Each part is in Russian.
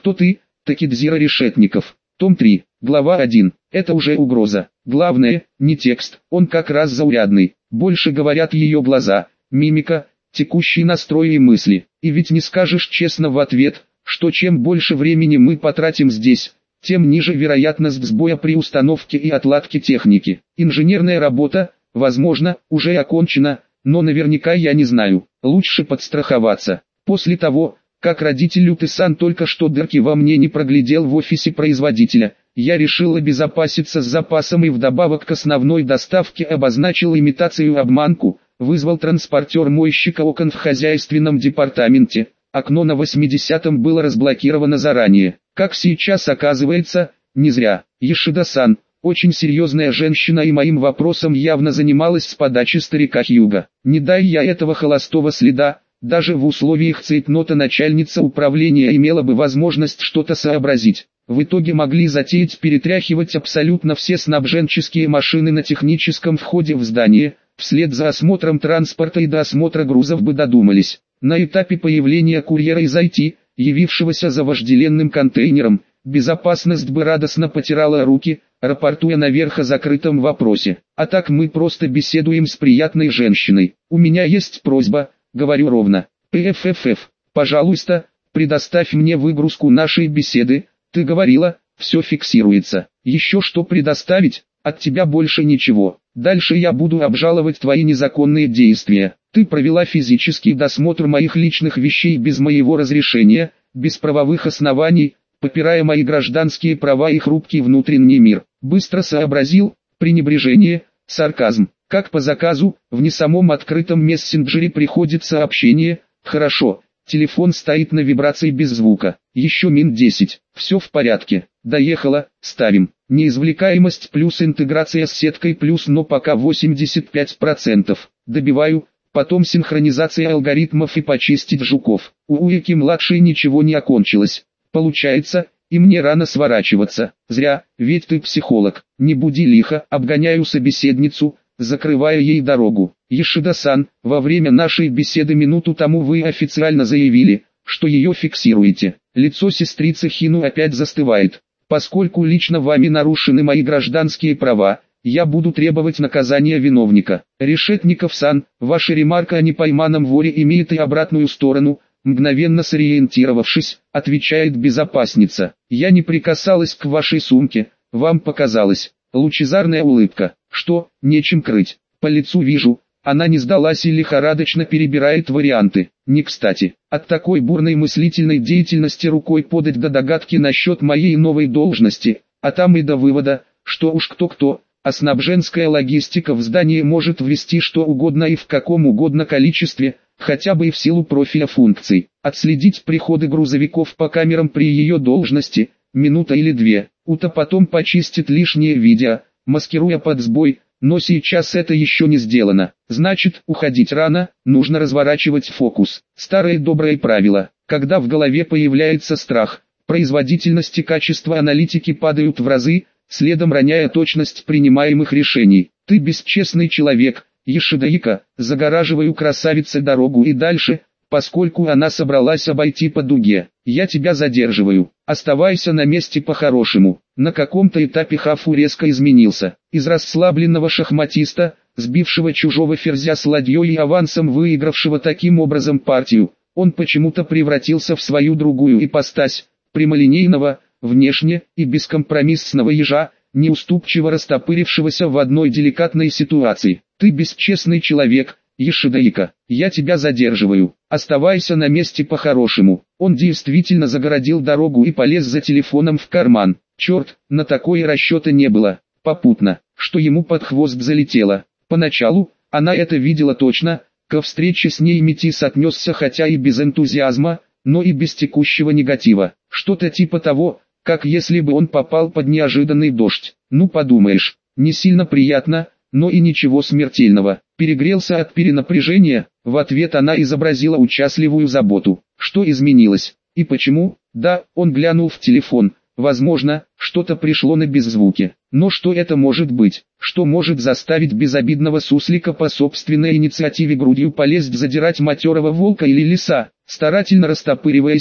Кто ты? Такидзира Решетников. Том 3. Глава 1. Это уже угроза. Главное, не текст, он как раз заурядный. Больше говорят ее глаза, мимика, текущий настрой и мысли. И ведь не скажешь честно в ответ, что чем больше времени мы потратим здесь, тем ниже вероятность сбоя при установке и отладке техники. Инженерная работа, возможно, уже окончена, но наверняка я не знаю. Лучше подстраховаться. После того, как родитель Лютесан только что дырки во мне не проглядел в офисе производителя, я решил обезопаситься с запасом и вдобавок к основной доставке обозначил имитацию-обманку, вызвал транспортер мойщика окон в хозяйственном департаменте. Окно на 80-м было разблокировано заранее. Как сейчас оказывается, не зря. Ешида-сан, очень серьезная женщина, и моим вопросом явно занималась с подачи старика Хьюга. Не дай я этого холостого следа, даже в условиях цейтнота начальница управления имела бы возможность что-то сообразить. В итоге могли затеять перетряхивать абсолютно все снабженческие машины на техническом входе в здание, вслед за осмотром транспорта и до осмотра грузов бы додумались. На этапе появления курьера из IT, явившегося за вожделенным контейнером, безопасность бы радостно потирала руки, рапортуя наверх о закрытом вопросе. А так мы просто беседуем с приятной женщиной. У меня есть просьба, говорю ровно. ПФФФ, пожалуйста, предоставь мне выгрузку нашей беседы. Ты говорила, все фиксируется. Еще что предоставить? От тебя больше ничего. Дальше я буду обжаловать твои незаконные действия. Ты провела физический досмотр моих личных вещей без моего разрешения, без правовых оснований, попирая мои гражданские права и хрупкий внутренний мир. Быстро сообразил, пренебрежение, сарказм. Как по заказу, в не самом открытом мессенджере приходит сообщение: «Хорошо, телефон стоит на вибрации без звука, еще мин 10, все в порядке, доехала, ставим». Неизвлекаемость плюс интеграция с сеткой плюс, но пока 85%. Добиваю, потом синхронизация алгоритмов и почистить жуков. У Уики-младшей ничего не окончилось. Получается, и мне рано сворачиваться. Зря, ведь ты психолог. Не буди лихо, обгоняю собеседницу, закрывая ей дорогу. Ешида-сан, во время нашей беседы минуту тому вы официально заявили, что ее фиксируете. Лицо сестрицы Хину опять застывает. Поскольку лично вами нарушены мои гражданские права, я буду требовать наказания виновника. Решетников-сан, ваша ремарка о непойманном воре имеет и обратную сторону. Мгновенно сориентировавшись, отвечает безопасница. Я не прикасалась к вашей сумке, вам показалось. Лучезарная улыбка. Что, нечем крыть. По лицу вижу, она не сдалась и лихорадочно перебирает варианты. Не кстати, от такой бурной мыслительной деятельности рукой подать до догадки насчет моей новой должности, а там и до вывода, что уж кто-кто, а снабженская логистика в здании может ввести что угодно и в каком угодно количестве, хотя бы и в силу профиля функций. Отследить приходы грузовиков по камерам при ее должности, минута или две, Ута потом почистит лишнее видео, маскируя под сбой, но сейчас это еще не сделано. Значит, уходить рано, нужно разворачивать фокус. Старое доброе правило: когда в голове появляется страх, производительность и качество аналитики падают в разы, следом роняя точность принимаемых решений. Ты бесчестный человек, Ешида-ика, загораживаю красавице дорогу и дальше, поскольку она собралась обойти по дуге. Я тебя задерживаю. Оставайся на месте по-хорошему. На каком-то этапе Хафу резко изменился. Из расслабленного шахматиста, сбившего чужого ферзя с ладьей и авансом выигравшего таким образом партию, он почему-то превратился в свою другую ипостась, прямолинейного, внешне и бескомпромиссного ежа, неуступчиво растопырившегося в одной деликатной ситуации. Ты бесчестный человек, Ешида-ика, я тебя задерживаю. Оставайся на месте по-хорошему. Он действительно загородил дорогу и полез за телефоном в карман. Черт, на такое расчета не было. Попутно, что ему под хвост залетело. Поначалу, она это видела точно, ко встрече с ней Метис отнесся хотя и без энтузиазма, но и без текущего негатива. Что-то типа того, как если бы он попал под неожиданный дождь. Ну подумаешь, не сильно приятно, но и ничего смертельного. Перегрелся от перенапряжения, в ответ она изобразила участливую заботу. Что изменилось? И почему? Да, он глянул в телефон. Возможно, что-то пришло на беззвуке. Но что это может быть? Что может заставить безобидного суслика по собственной инициативе грудью полезть задирать матерого волка или лиса? Старательно растопыриваясь,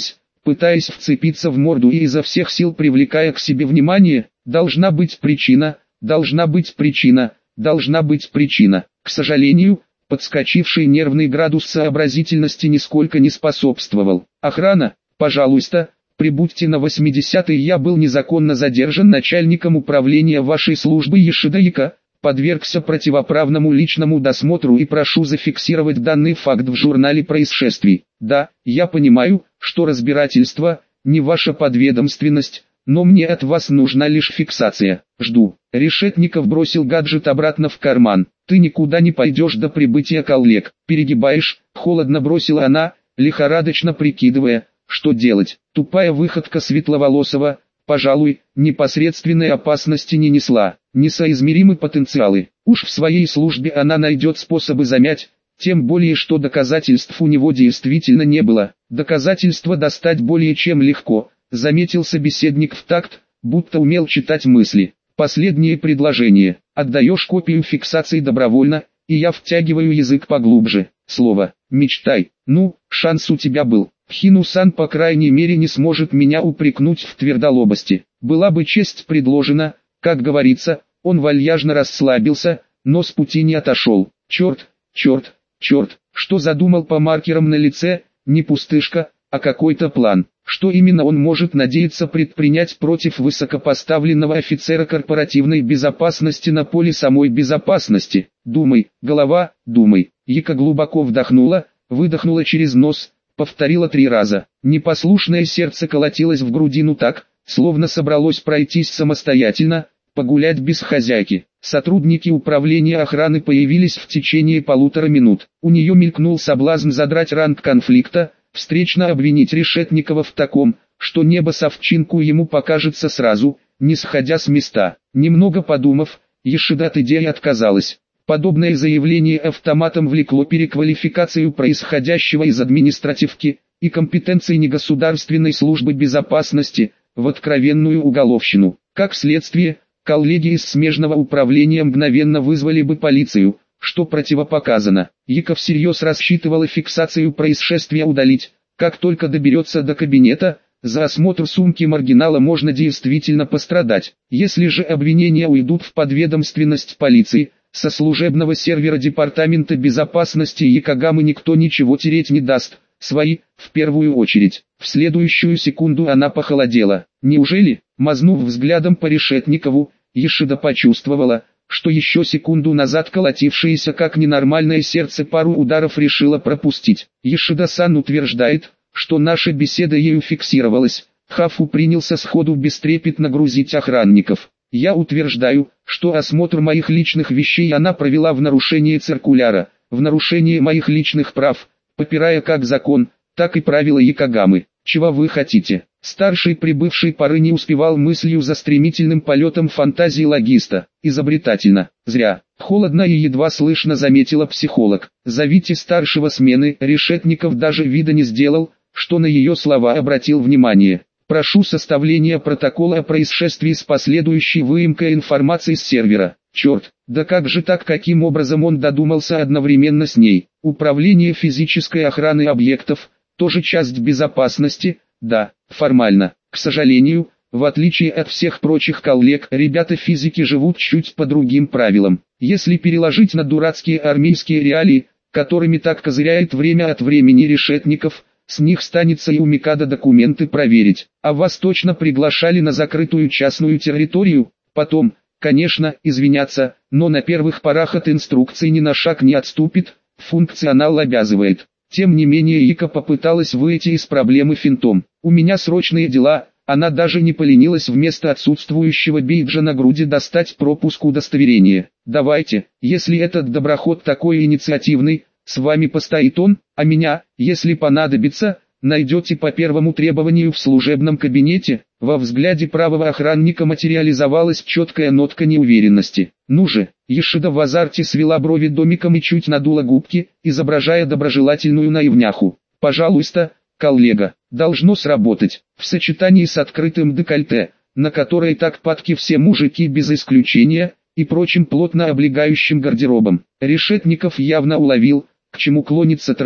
пытаясь вцепиться в морду и изо всех сил привлекая к себе внимание. Должна быть причина, должна быть причина, должна быть причина. К сожалению, подскочивший нервный градус сообразительности нисколько не способствовал. Охрана, пожалуйста, прибудьте на 80-й. Я был незаконно задержан начальником управления вашей службы Ешида Ика, подвергся противоправному личному досмотру и прошу зафиксировать данный факт в журнале происшествий. Да, я понимаю, что разбирательство не ваша подведомственность, но мне от вас нужна лишь фиксация. Жду. Решетников бросил гаджет обратно в карман. Ты никуда не пойдешь до прибытия коллег. Перегибаешь, холодно бросила она, лихорадочно прикидывая, что делать. Тупая выходка светловолосого, пожалуй, непосредственной опасности не несла. Несоизмеримы потенциалы. Уж в своей службе она найдет способы замять, тем более что доказательств у него действительно не было. Доказательства достать более чем легко, заметил собеседник в такт, будто умел читать мысли. Последнее предложение. Отдаешь копию фиксации добровольно, и я втягиваю язык поглубже. Слово «мечтай». Ну, шанс у тебя был. Хину-сан по крайней мере не сможет меня упрекнуть в твердолобости. Была бы честь предложена, как говорится. Он вальяжно расслабился, но с пути не отошел. Черт, черт, черт, что задумал по маркерам на лице, не пустышка, а какой-то план. Что именно он может надеяться предпринять против высокопоставленного офицера корпоративной безопасности на поле самой безопасности? Думай, голова, думай. Ика глубоко вдохнула, выдохнула через нос, повторила 3 раза. Непослушное сердце колотилось в грудину так, словно собралось пройтись самостоятельно, погулять без хозяйки. Сотрудники управления охраны появились в течение 1,5 минут. У нее мелькнул соблазн задрать ранг конфликта, встречно обвинить Решетникова в таком, что небо с овчинку ему покажется сразу, не сходя с места. Немного подумав, Ешида от идеи отказалась. Подобное заявление автоматом влекло переквалификацию происходящего из административки и компетенции негосударственной службы безопасности в откровенную уголовщину. Как следствие, коллеги из смежного управления мгновенно вызвали бы полицию, что противопоказано. Ика всерьез рассчитывала фиксацию происшествия удалить, как только доберется до кабинета. За осмотр сумки маргинала можно действительно пострадать. Если же обвинения уйдут в подведомственность полиции, со служебного сервера Департамента безопасности Якогамы никто ничего тереть не даст, свои, в первую очередь. В следующую секунду она похолодела. Неужели, мазнув взглядом по Решетникову, Ешида почувствовала, что еще секунду назад колотившееся как ненормальное сердце пару ударов решило пропустить. Ешида-сан утверждает, что наша беседа ею фиксировалась. Хафу принялся сходу бестрепетно грузить охранников. Я утверждаю, что осмотр моих личных вещей она провела в нарушение циркуляра, в нарушение моих личных прав, попирая как закон, так и правила Якогамы. Чего вы хотите? Старший прибывший поры не успевал мыслью за стремительным полетом фантазии логиста. Изобретательно. Зря. Холодно и едва слышно заметила психолог. Зовите старшего смены. Решетников даже вида не сделал, что на ее слова обратил внимание. Прошу составления протокола о происшествии с последующей выемкой информации с сервера. Черт, да как же так, каким образом он додумался одновременно с ней? Управление физической охраны объектов, тоже часть безопасности, да, формально. К сожалению, в отличие от всех прочих коллег, ребята-физики живут чуть по другим правилам. Если переложить на дурацкие армейские реалии, которыми так козыряет время от времени Решетников, с них станется и у Микадо документы проверить. А вас точно приглашали на закрытую частную территорию? Потом, конечно, извиняться, но на первых порах от инструкций ни на шаг не отступит, функционал обязывает. Тем не менее Ика попыталась выйти из проблемы финтом. У меня срочные дела. Она даже не поленилась вместо отсутствующего бейджа на груди достать пропуск удостоверения. Давайте, если этот доброход такой инициативный, с вами постоит он, а меня, если понадобится, найдете по первому требованию в служебном кабинете. Во взгляде правого охранника материализовалась четкая нотка неуверенности. Ну же, Ешида в азарте свела брови домиком и чуть надула губки, изображая доброжелательную наивняху. Пожалуйста, коллега, должно сработать. В сочетании с открытым декольте, на которое так падки все мужики без исключения, и прочим плотно облегающим гардеробом. Решетников явно уловил, к чему клонится тренд,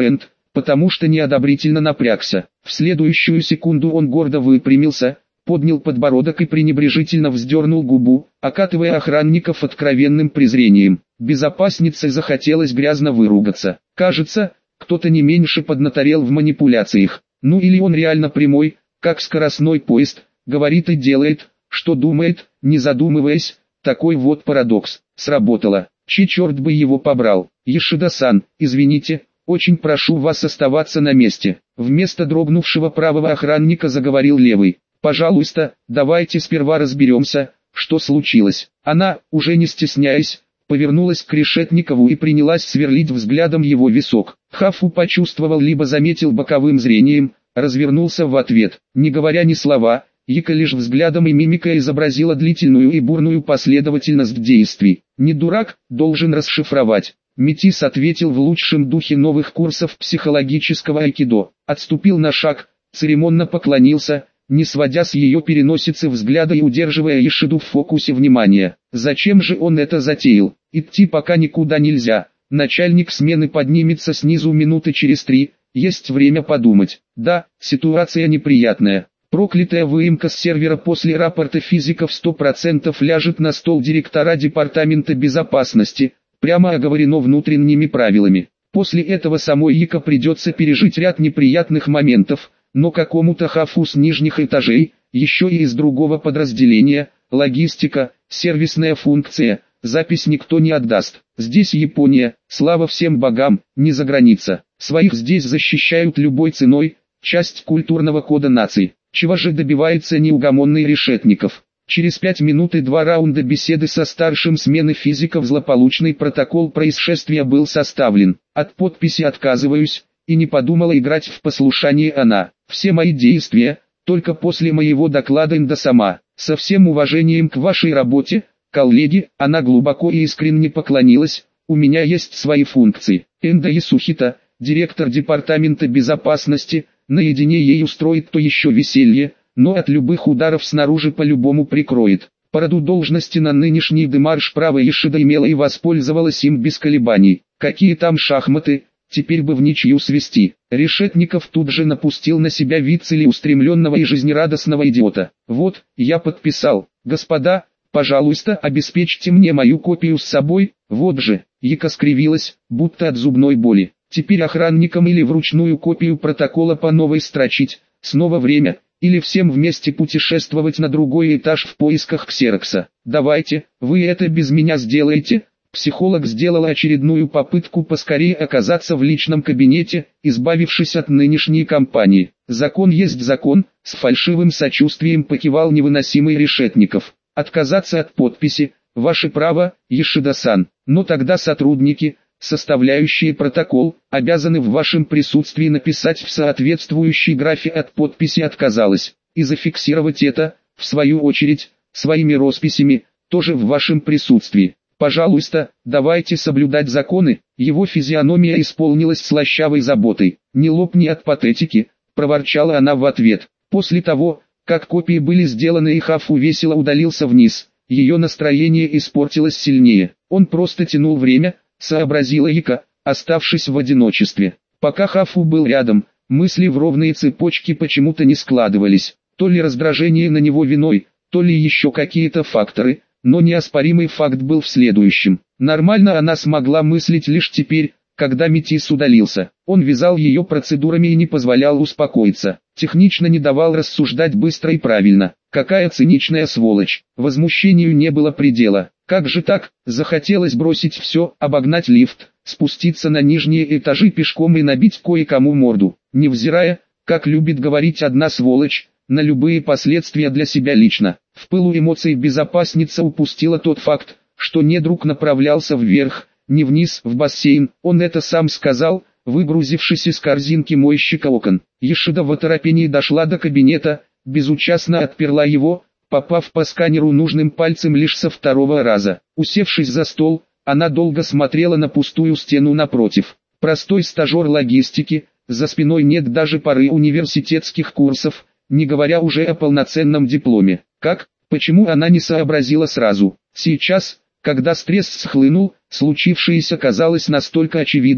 потому что неодобрительно напрягся. В следующую секунду он гордо выпрямился, поднял подбородок и пренебрежительно вздернул губу, окатывая охранников откровенным презрением. Безопаснице захотелось грязно выругаться. Кажется, кто-то не меньше поднаторел в манипуляциях. Ну или он реально прямой, как скоростной поезд, говорит и делает, что думает, не задумываясь. Такой вот парадокс. Сработало. Чей черт бы его побрал. Ешида-сан, извините, очень прошу вас оставаться на месте. Вместо дрогнувшего правого охранника заговорил левый. Пожалуйста, давайте сперва разберемся, что случилось. Она, уже не стесняясь, повернулась к Решетникову и принялась сверлить взглядом его висок. Хафу почувствовал либо заметил боковым зрением, развернулся в ответ. Не говоря ни слова, Ика лишь взглядом и мимикой изобразила длительную и бурную последовательность действий. «Не дурак, должен расшифровать». Метис ответил в лучшем духе новых курсов психологического айкидо. Отступил на шаг, церемонно поклонился, не сводя с ее переносицы взгляда и удерживая Ешиду в фокусе внимания. Зачем же он это затеял? Идти пока никуда нельзя. Начальник смены поднимется снизу минуты через 3, есть время подумать. Да, ситуация неприятная. Проклятая выемка с сервера после рапорта физиков 100% ляжет на стол директора департамента безопасности, прямо оговорено внутренними правилами. После этого самой Ика придется пережить ряд неприятных моментов, но какому-то хафу с нижних этажей, еще и из другого подразделения, логистика, сервисная функция, запись никто не отдаст. Здесь Япония, слава всем богам, не за граница. Своих здесь защищают любой ценой, часть культурного кода наций. Чего же добивается неугомонный Решетников? Через 5 минут и 2 раунда беседы со старшим смены физиков злополучный протокол происшествия был составлен. От подписи отказываюсь, и не подумала играть в послушание она. Все мои действия, только после моего доклада Инда сама. Со всем уважением к вашей работе, коллеги, она глубоко и искренне поклонилась, у меня есть свои функции. Энда Ясухита, директор департамента безопасности, наедине ей устроит то еще веселье, но от любых ударов снаружи по-любому прикроет. По роду должности на нынешний демарш право Ешида имела и воспользовалась им без колебаний. Какие там шахматы, теперь бы в ничью свести. Решетников тут же напустил на себя вид целеустремленного и жизнерадостного идиота. Вот, я подписал. Господа, пожалуйста, обеспечьте мне мою копию с собой. Вот же, Ика скривилась, будто от зубной боли. Теперь охранникам или вручную копию протокола по новой строчить, снова время, или всем вместе путешествовать на другой этаж в поисках ксерокса. Давайте, вы это без меня сделаете. Психолог сделала очередную попытку поскорее оказаться в личном кабинете, избавившись от нынешней компании. Закон есть закон, с фальшивым сочувствием покивал невыносимый Решетников. Отказаться от подписи, ваше право, Ешида-сан, но тогда сотрудники, составляющие протокол, обязаны в вашем присутствии написать в соответствующей графе от подписи «отказалась» и зафиксировать это, в свою очередь, своими росписями, тоже в вашем присутствии. Пожалуйста, давайте соблюдать законы. Его физиономия исполнилась слащавой заботой. Не лопни от патетики, проворчала она в ответ. После того, как копии были сделаны и Хафу весело удалился вниз, ее настроение испортилось сильнее. Он просто тянул время, сообразила Ика, оставшись в одиночестве. Пока Хафу был рядом, мысли в ровные цепочки почему-то не складывались. То ли раздражение на него виной, то ли еще какие-то факторы, но неоспоримый факт был в следующем. Нормально она смогла мыслить лишь теперь, когда Метис удалился. Он вязал ее процедурами и не позволял успокоиться. Технично не давал рассуждать быстро и правильно. Какая циничная сволочь. Возмущению не было предела. Как же так? Захотелось бросить все, обогнать лифт, спуститься на нижние этажи пешком и набить кое-кому морду. Невзирая, как любит говорить одна сволочь, на любые последствия для себя лично. В пылу эмоций безопасница упустила тот факт, что недруг направлялся вверх, не вниз, в бассейн. Он это сам сказал, выгрузившись из корзинки мойщика окон. Ешида в оторопении дошла до кабинета, безучастно отперла его, попав по сканеру нужным пальцем лишь со второго раза. Усевшись за стол, она долго смотрела на пустую стену напротив. Простой стажер логистики, за спиной нет даже пары университетских курсов, не говоря уже о полноценном дипломе. Как, почему она не сообразила сразу? Сейчас, когда стресс схлынул, случившееся казалось настолько очевидным,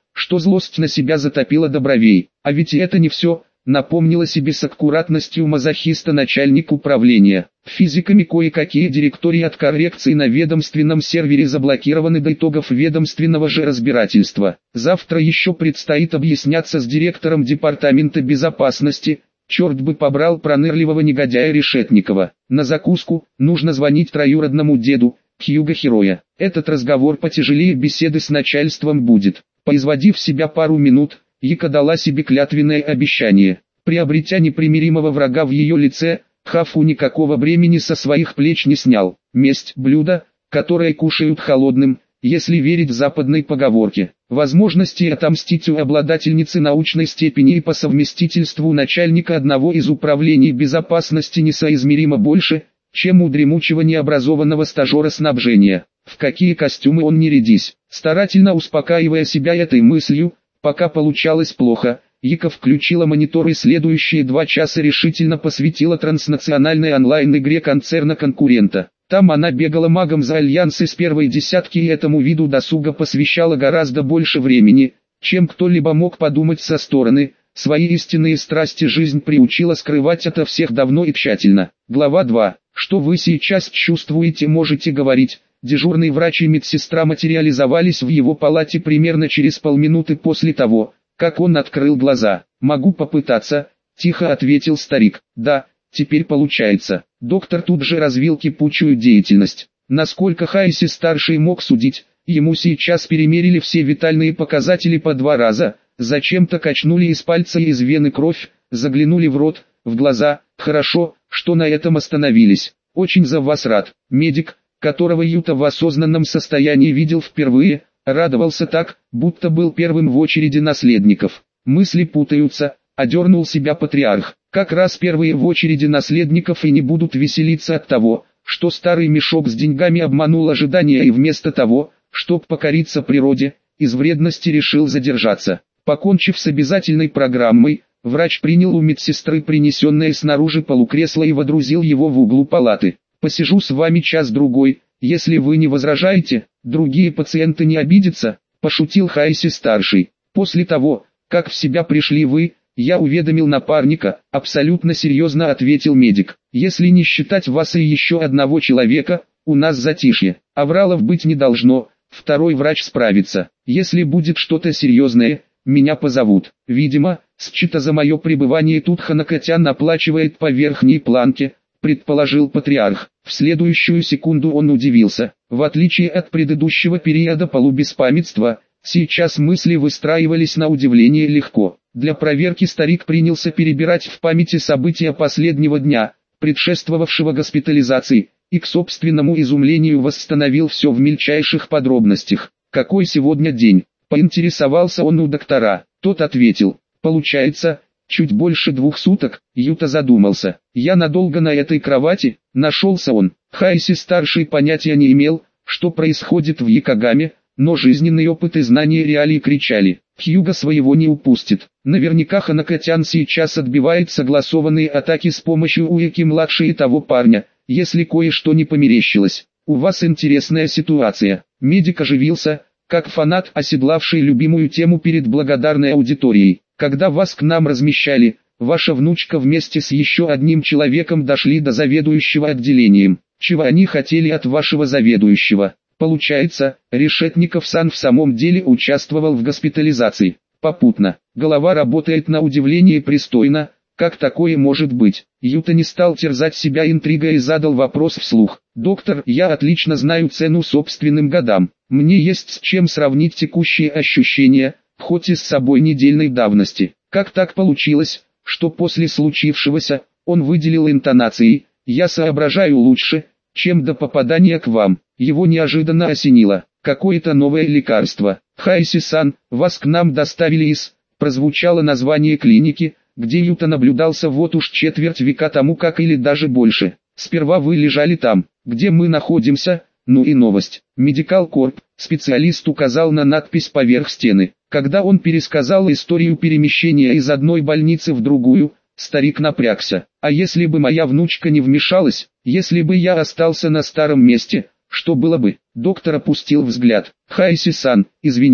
что злость на себя затопила до бровей. А ведь и это не все, напомнила себе с аккуратностью мазохиста начальник управления. Физиками кое-какие директории от коррекции на ведомственном сервере заблокированы до итогов ведомственного же разбирательства. Завтра еще предстоит объясняться с директором департамента безопасности. Черт бы побрал пронырливого негодяя Решетникова. На закуску нужно звонить троюродному деду, Хьюго Хероя. Этот разговор потяжелее беседы с начальством будет. Поизводив себя пару минут, Йика дала себе клятвенное обещание. Приобретя непримиримого врага в ее лице, Хафу никакого бремени со своих плеч не снял. Месть – блюдо, которое кушают холодным, если верить западной поговорке. Возможности отомстить у обладательницы научной степени и по совместительству начальника одного из управлений безопасности несоизмеримо больше, чем у дремучего необразованного стажера снабжения. В какие костюмы он не рядись. Старательно успокаивая себя этой мыслью, пока получалось плохо, Йика включила монитор и следующие 2 часа решительно посвятила транснациональной онлайн-игре концерна-конкурента. Там она бегала магом за альянс из первой десятки и этому виду досуга посвящала гораздо больше времени, чем кто-либо мог подумать со стороны. Свои истинные страсти жизнь приучила скрывать ото всех давно и тщательно. Глава 2. Что вы сейчас чувствуете, можете говорить. Дежурный врач и медсестра материализовались в его палате примерно через полминуты после того, как он открыл глаза. «Могу попытаться», – тихо ответил старик. «Да, теперь получается». Доктор тут же развил кипучую деятельность. Насколько Хайси-старший мог судить, ему сейчас перемерили все витальные показатели по 2 раза, зачем-то качнули из пальца и из вены кровь, заглянули в рот, в глаза. Хорошо, что на этом остановились. Очень за вас рад. Медик, которого Юта в осознанном состоянии видел впервые, радовался так, будто был первым в очереди наследников. Мысли путаются, одернул себя патриарх. Как раз первые в очереди наследников и не будут веселиться от того, что старый мешок с деньгами обманул ожидания и вместо того, чтоб покориться природе, из вредности решил задержаться. Покончив с обязательной программой, врач принял у медсестры принесенное снаружи полукресло и водрузил его в углу палаты. «Посижу с вами час-другой, если вы не возражаете, другие пациенты не обидятся», – пошутил Хайси-старший. «После того, как в себя пришли вы, я уведомил напарника», – абсолютно серьезно ответил медик. «Если не считать вас и еще одного человека, у нас затишье. Авралов быть не должно, второй врач справится. Если будет что-то серьезное, меня позовут. Видимо, счета за мое пребывание тут Ханакатян оплачивает по верхней планке», – предположил патриарх. В следующую секунду он удивился. В отличие от предыдущего периода полубеспамятства, сейчас мысли выстраивались на удивление легко. Для проверки старик принялся перебирать в памяти события последнего дня, предшествовавшего госпитализации, и к собственному изумлению восстановил все в мельчайших подробностях. «Какой сегодня день?» – поинтересовался он у доктора. Тот ответил: «Получается, чуть больше 2 суток». Юта задумался. «Я надолго на этой кровати?» Нашелся он. Хайси-старший понятия не имел, что происходит в Якогаме, но жизненный опыт и знания реалий кричали: Хьюго своего не упустит. Наверняка Ханакатян сейчас отбивает согласованные атаки с помощью Уяки-младшей и того парня, если кое-что не померещилось. «У вас интересная ситуация». Медик оживился, как фанат, оседлавший любимую тему перед благодарной аудиторией. «Когда вас к нам размещали, ваша внучка вместе с еще одним человеком дошли до заведующего отделением. Чего они хотели от вашего заведующего?» Получается, Решетников-сан в самом деле участвовал в госпитализации. Попутно, голова работает на удивление пристойно. Как такое может быть? Юта не стал терзать себя интригой и задал вопрос вслух. «Доктор, я отлично знаю цену собственным годам. Мне есть с чем сравнить текущие ощущения, хоть и с собой недельной давности. Как так получилось, что после случившегося, он выделил интонацией, я соображаю лучше, чем до попадания к вам». Его неожиданно осенило. «Какое-то новое лекарство. Хайси-сан, вас к нам доставили из...» Прозвучало название клиники, где Юта наблюдался вот уж четверть века тому как или даже больше. «Сперва вы лежали там, где мы находимся». Ну и новость. Медикал Корп, специалист указал на надпись поверх стены. Когда он пересказал историю перемещения из одной больницы в другую, старик напрягся. «А если бы моя внучка не вмешалась, если бы я остался на старом месте, что было бы?» Доктор опустил взгляд. «Хайси-сан, извините,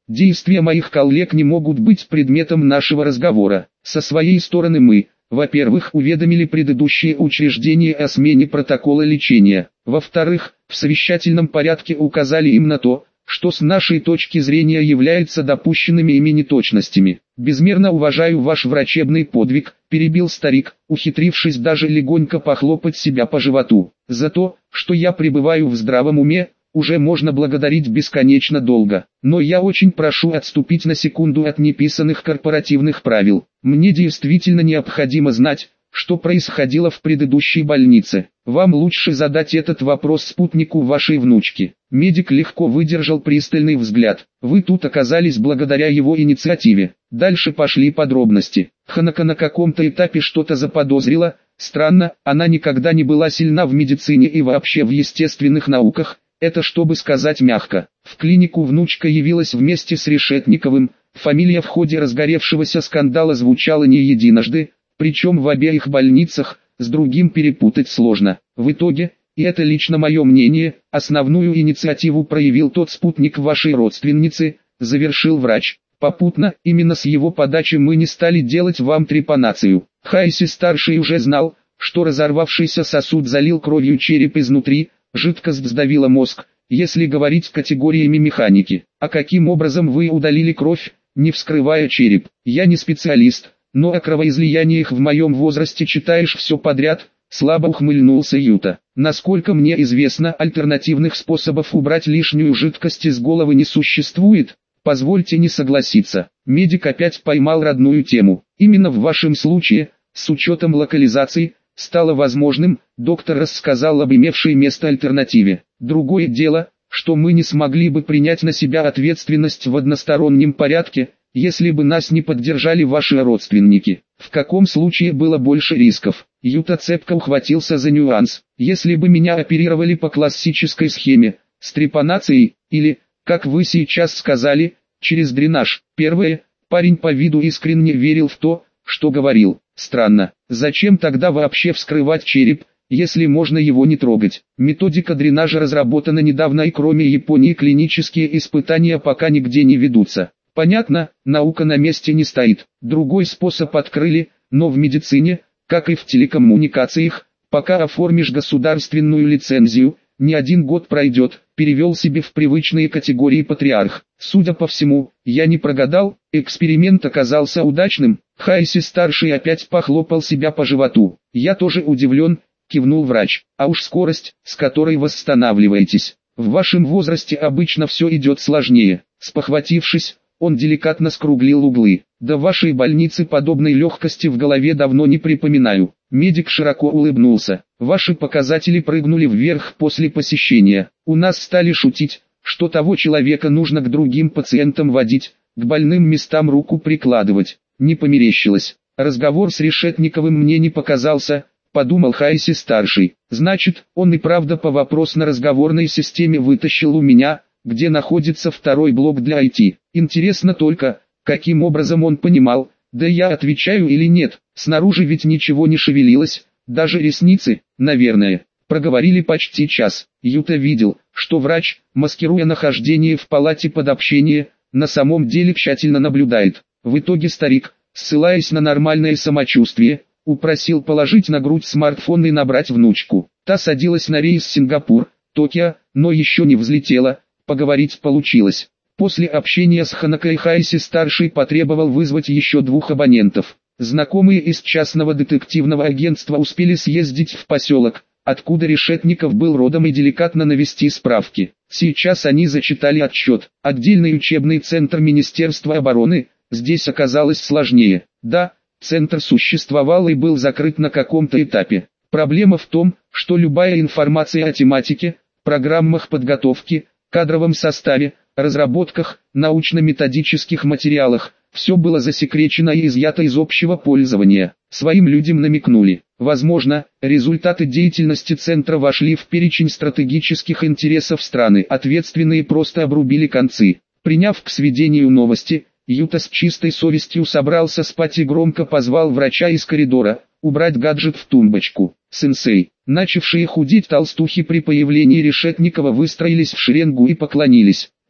Действия моих коллег не могут быть предметом нашего разговора. Со своей стороны мы, во-первых, уведомили предыдущие учреждения о смене протокола лечения. Во-вторых, в совещательном порядке указали им на то, что с нашей точки зрения является допущенными ими неточностями. «Безмерно уважаю ваш врачебный подвиг», – перебил старик, ухитрившись даже легонько похлопать себя по животу. «За то, что я пребываю в здравом уме, уже можно благодарить бесконечно долго. Но я очень прошу отступить на секунду от неписанных корпоративных правил. Мне действительно необходимо знать, что происходило в предыдущей больнице. Вам лучше задать этот вопрос спутнику вашей внучки». Медик легко выдержал пристальный взгляд. «Вы тут оказались благодаря его инициативе». Дальше пошли подробности. Ханака на каком-то этапе что-то заподозрила. Странно, она никогда не была сильна в медицине и вообще в естественных науках. Это чтобы сказать мягко. В клинику внучка явилась вместе с Решетниковым. Фамилия в ходе разгоревшегося скандала звучала не единожды, причем в обеих больницах, с другим перепутать сложно. В итоге, и это лично мое мнение, основную инициативу проявил тот спутник вашей родственницы, завершил врач. Попутно, именно с его подачи мы не стали делать вам трепанацию. Хайси-старший уже знал, что разорвавшийся сосуд залил кровью череп изнутри, жидкость сдавила мозг, если говорить категориями механики. А каким образом вы удалили кровь, не вскрывая череп? Я не специалист, но о кровоизлияниях в моем возрасте читаешь все подряд, слабо ухмыльнулся Юта. Насколько мне известно, альтернативных способов убрать лишнюю жидкость из головы не существует. Позвольте не согласиться. Медик опять поймал родную тему. Именно в вашем случае, с учетом локализации, стало возможным, доктор рассказал об имевшей место альтернативе. Другое дело, что мы не смогли бы принять на себя ответственность в одностороннем порядке, если бы нас не поддержали ваши родственники. В каком случае было больше рисков? Юта цепко ухватился за нюанс. Если бы меня оперировали по классической схеме, с трепанацией, или, как вы сейчас сказали, через дренаж. Первое, парень по виду искренне верил в то, что говорил. Странно, зачем тогда вообще вскрывать череп, если можно его не трогать? Методика дренажа разработана недавно и кроме Японии клинические испытания пока нигде не ведутся. Понятно, наука на месте не стоит. Другой способ открыли, но в медицине, как и в телекоммуникациях, пока оформишь государственную лицензию, не один год пройдет, перевел себе в привычные категории патриарх. Судя по всему, я не прогадал, эксперимент оказался удачным. Хайси-старший опять похлопал себя по животу. Я тоже удивлен, кивнул врач. А уж скорость, с которой восстанавливаетесь. В вашем возрасте обычно все идет сложнее. Спохватившись, он деликатно скруглил углы. До вашей больницы подобной легкости в голове давно не припоминаю. Медик широко улыбнулся. Ваши показатели прыгнули вверх после посещения. У нас стали шутить, что того человека нужно к другим пациентам водить, к больным местам руку прикладывать. Не померещилось. Разговор с Решетниковым мне не показался, подумал Хайси-старший. Значит, он и правда по вопросно-разговорной системе вытащил у меня, где находится второй блок для IT. Интересно только, каким образом он понимал, да я отвечаю или нет. Снаружи ведь ничего не шевелилось, даже ресницы, наверное. Проговорили почти час. Юта видел, что врач, маскируя нахождение в палате под общение, на самом деле тщательно наблюдает. В итоге старик, ссылаясь на нормальное самочувствие, упросил положить на грудь смартфон и набрать внучку. Та садилась на рейс Сингапур, Токио, но еще не взлетела, поговорить получилось. После общения с Ханакой Хайси-старший потребовал вызвать еще 2 абонентов. Знакомые из частного детективного агентства успели съездить в поселок, откуда Решетников был родом, и деликатно навести справки. Сейчас они зачитали отчет. Отдельный учебный центр Министерства обороны, здесь оказалось сложнее. Да, центр существовал и был закрыт на каком-то этапе. Проблема в том, что любая информация о тематике, программах подготовки, кадровом составе, разработках, научно-методических материалах, все было засекречено и изъято из общего пользования. Своим людям намекнули. Возможно, результаты деятельности центра вошли в перечень стратегических интересов страны. Ответственные просто обрубили концы. Приняв к сведению новости, Юта с чистой совестью собрался спать и громко позвал врача из коридора, убрать гаджет в тумбочку. Сенсей, начавшие худеть толстухи при появлении Решетникова, выстроились в шеренгу и поклонились.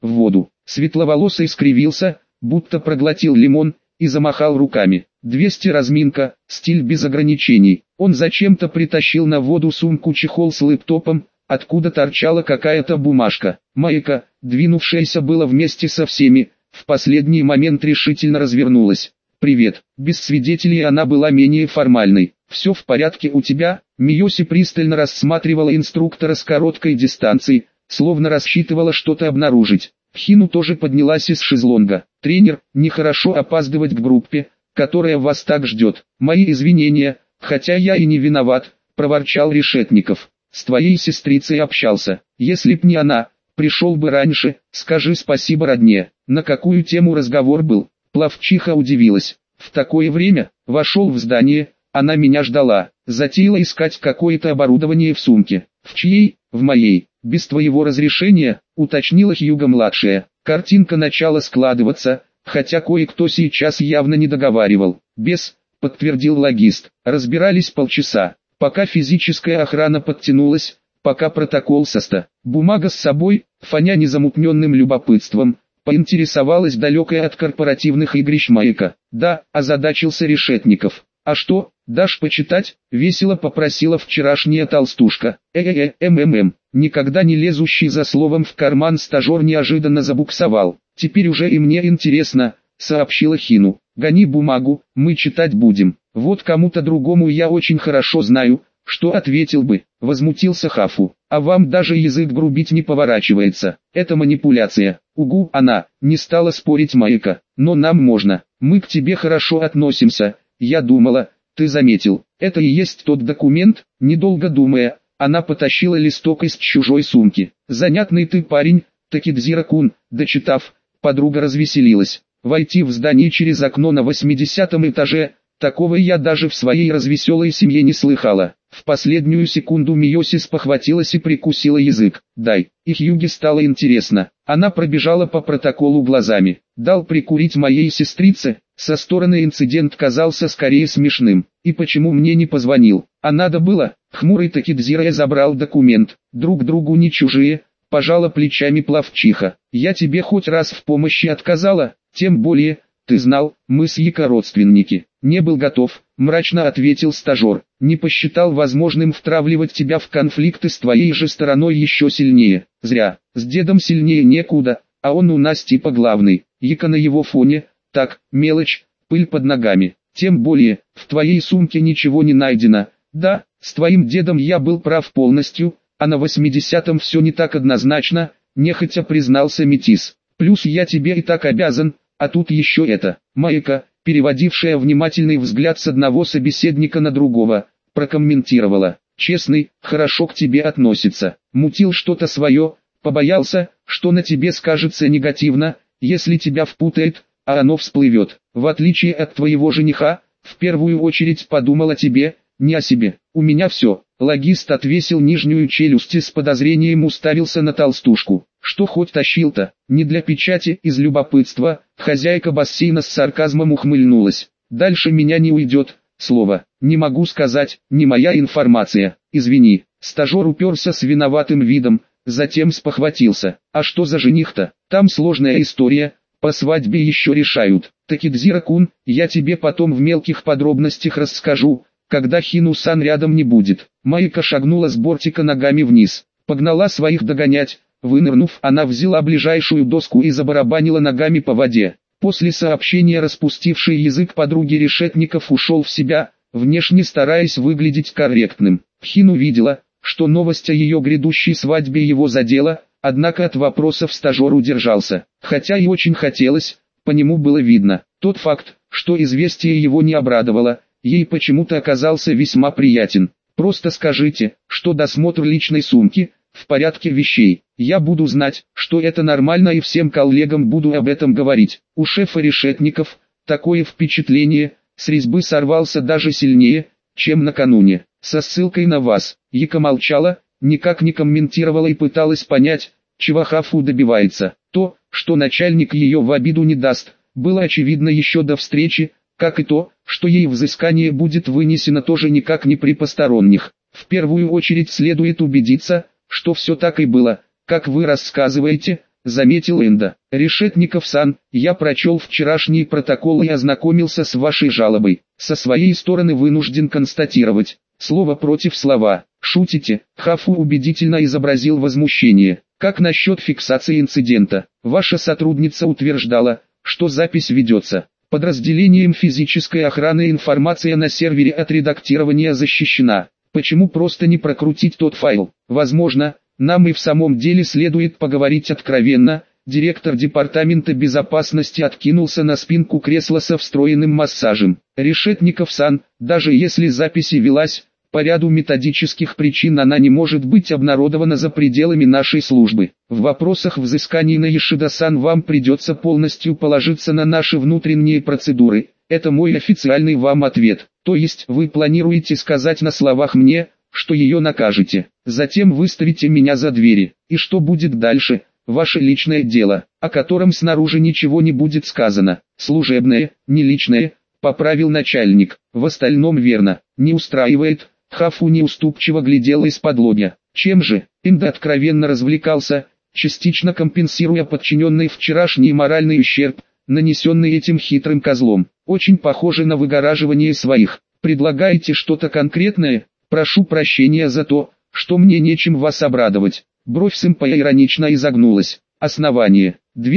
в воду. Светловолосый скривился, будто проглотил лимон, и замахал руками. 200 разминка, стиль без ограничений. Он зачем-то притащил на воду сумку-чехол с лэптопом, откуда торчала какая-то бумажка. Майка, двинувшаяся было вместе со всеми, в последний момент решительно развернулась. «Привет». Без свидетелей она была менее формальной. «Все в порядке у тебя?» Миоси пристально рассматривала инструктора с короткой дистанции, словно рассчитывала что-то обнаружить. Хину тоже поднялась из шезлонга. «Тренер, нехорошо опаздывать к группе, которая вас так ждет. Мои извинения, хотя я и не виноват», — проворчал Решетников. «С твоей сестрицей общался. Если б не она, пришел бы раньше, скажи спасибо родне». На какую тему разговор был? Плавчиха удивилась. В такое время, вошел в здание, она меня ждала, затеяла искать какое-то оборудование в сумке. В чьей? В моей. Без твоего разрешения, уточнила Хьюго-младшая. Картинка начала складываться, хотя кое-кто сейчас явно не договаривал. Без, подтвердил логист. Разбирались полчаса, пока физическая охрана подтянулась, пока протокол соста. Бумага с собой, фоня незамутненным любопытством, поинтересовалась далекая от корпоративных игрищ Майка. Да, озадачился Решетников. А что, дашь почитать? Весело попросила вчерашняя толстушка. Никогда не лезущий за словом в карман стажер неожиданно забуксовал. Теперь уже и мне интересно, сообщила Хину. Гони бумагу, мы читать будем. Вот кому-то другому я очень хорошо знаю, что ответил бы, возмутился Хафу. А вам даже язык грубить не поворачивается. Это манипуляция. Угу, она, не стала спорить Майка. Но нам можно, мы к тебе хорошо относимся. Я думала, ты заметил, это и есть тот документ. Недолго думая, она потащила листок из чужой сумки. Занятный ты парень, Такидзира-кун. Дочитав, подруга развеселилась. Войти в здание через окно на 80-м этаже, такого я даже в своей развеселой семье не слыхала. В последнюю секунду Миоси спохватилась и прикусила язык. «Дай». И Хьюге стало интересно. Она пробежала по протоколу глазами. «Дал прикурить моей сестрице». Со стороны инцидент казался скорее смешным. «И почему мне не позвонил? А надо было?» Хмурый Такидзира забрал документ. «Друг другу не чужие», пожала плечами плавчиха. «Я тебе хоть раз в помощи отказала? Тем более, ты знал, мы с Яко родственники». «Не был готов», мрачно ответил стажер. «Не посчитал возможным втравливать тебя в конфликты с твоей же стороной еще сильнее». «Зря, с дедом сильнее некуда, а он у нас типа главный. Яко на его фоне, так, мелочь, пыль под ногами. Тем более, в твоей сумке ничего не найдено. Да, с твоим дедом я был прав полностью, а на 80-м все не так однозначно», нехотя признался Метис. «Плюс я тебе и так обязан, а тут еще это». Майка, переводившая внимательный взгляд с одного собеседника на другого, прокомментировала. «Честный, хорошо к тебе относится. Мутил что-то свое, побоялся, что на тебе скажется негативно, если тебя впутает, а оно всплывет. В отличие от твоего жениха, в первую очередь подумал о тебе, не о себе. У меня все». Логист отвесил нижнюю челюсть и с подозрением уставился на толстушку. «Что хоть тащил-то?» «Не для печати, из любопытства». Хозяйка бассейна с сарказмом ухмыльнулась. «Дальше меня не уйдет, слово. Не могу сказать, не моя информация. Извини». Стажер уперся с виноватым видом, затем спохватился. «А что за жених-то? Там сложная история, по свадьбе еще решают». «Такидзира-кун, я тебе потом в мелких подробностях расскажу, когда Хину-сан рядом не будет». Майка шагнула с бортика ногами вниз, погнала своих догонять. Вынырнув, она взяла ближайшую доску и забарабанила ногами по воде. После сообщения распустивший язык подруги Решетников ушел в себя, внешне стараясь выглядеть корректным. Хин увидела, что новость о ее грядущей свадьбе его задела, однако от вопросов стажер удержался. Хотя и очень хотелось, по нему было видно. Тот факт, что известие его не обрадовало, ей почему-то оказался весьма приятен. «Просто скажите, что досмотр личной сумки в порядке вещей. Я буду знать, что это нормально, и всем коллегам буду об этом говорить». У шефа Решетников такое впечатление, с резьбы сорвался даже сильнее, чем накануне. Со ссылкой на вас. Яко молчала, никак не комментировала и пыталась понять, чего Хафу добивается. То, что начальник ее в обиду не даст, было очевидно еще до встречи, как и то, что ей взыскание будет вынесено тоже никак не при посторонних. В первую очередь следует убедиться, что все так и было, как вы рассказываете, заметил Энда. Решетников-сан, я прочел вчерашний протокол и ознакомился с вашей жалобой. Со своей стороны вынужден констатировать. Слово против слова. Шутите? Хафу убедительно изобразил возмущение. Как насчет фиксации инцидента? Ваша сотрудница утверждала, что запись ведется. Подразделением физической охраны информация на сервере от редактирования защищена. Почему просто не прокрутить тот файл? Возможно, нам и в самом деле следует поговорить откровенно. Директор департамента безопасности откинулся на спинку кресла со встроенным массажем. Решетников-сан, даже если запись и велась, по ряду методических причин она не может быть обнародована за пределами нашей службы. В вопросах взысканий на Ешида-сан вам придется полностью положиться на наши внутренние процедуры. Это мой официальный вам ответ. То есть вы планируете сказать на словах мне, что ее накажете. Затем выставите меня за двери. И что будет дальше? Ваше личное дело, о котором снаружи ничего не будет сказано. Служебное, не личное, поправил начальник. В остальном верно. Не устраивает. Хафу неуступчиво глядел из-под лобья. Чем же? Энда откровенно развлекался, частично компенсируя подчиненный вчерашний моральный ущерб, нанесенный этим хитрым козлом. Очень похоже на выгораживание своих. Предлагаете что-то конкретное? Прошу прощения за то, что мне нечем вас обрадовать. Бровь сэмпая иронично изогнулась. Основание.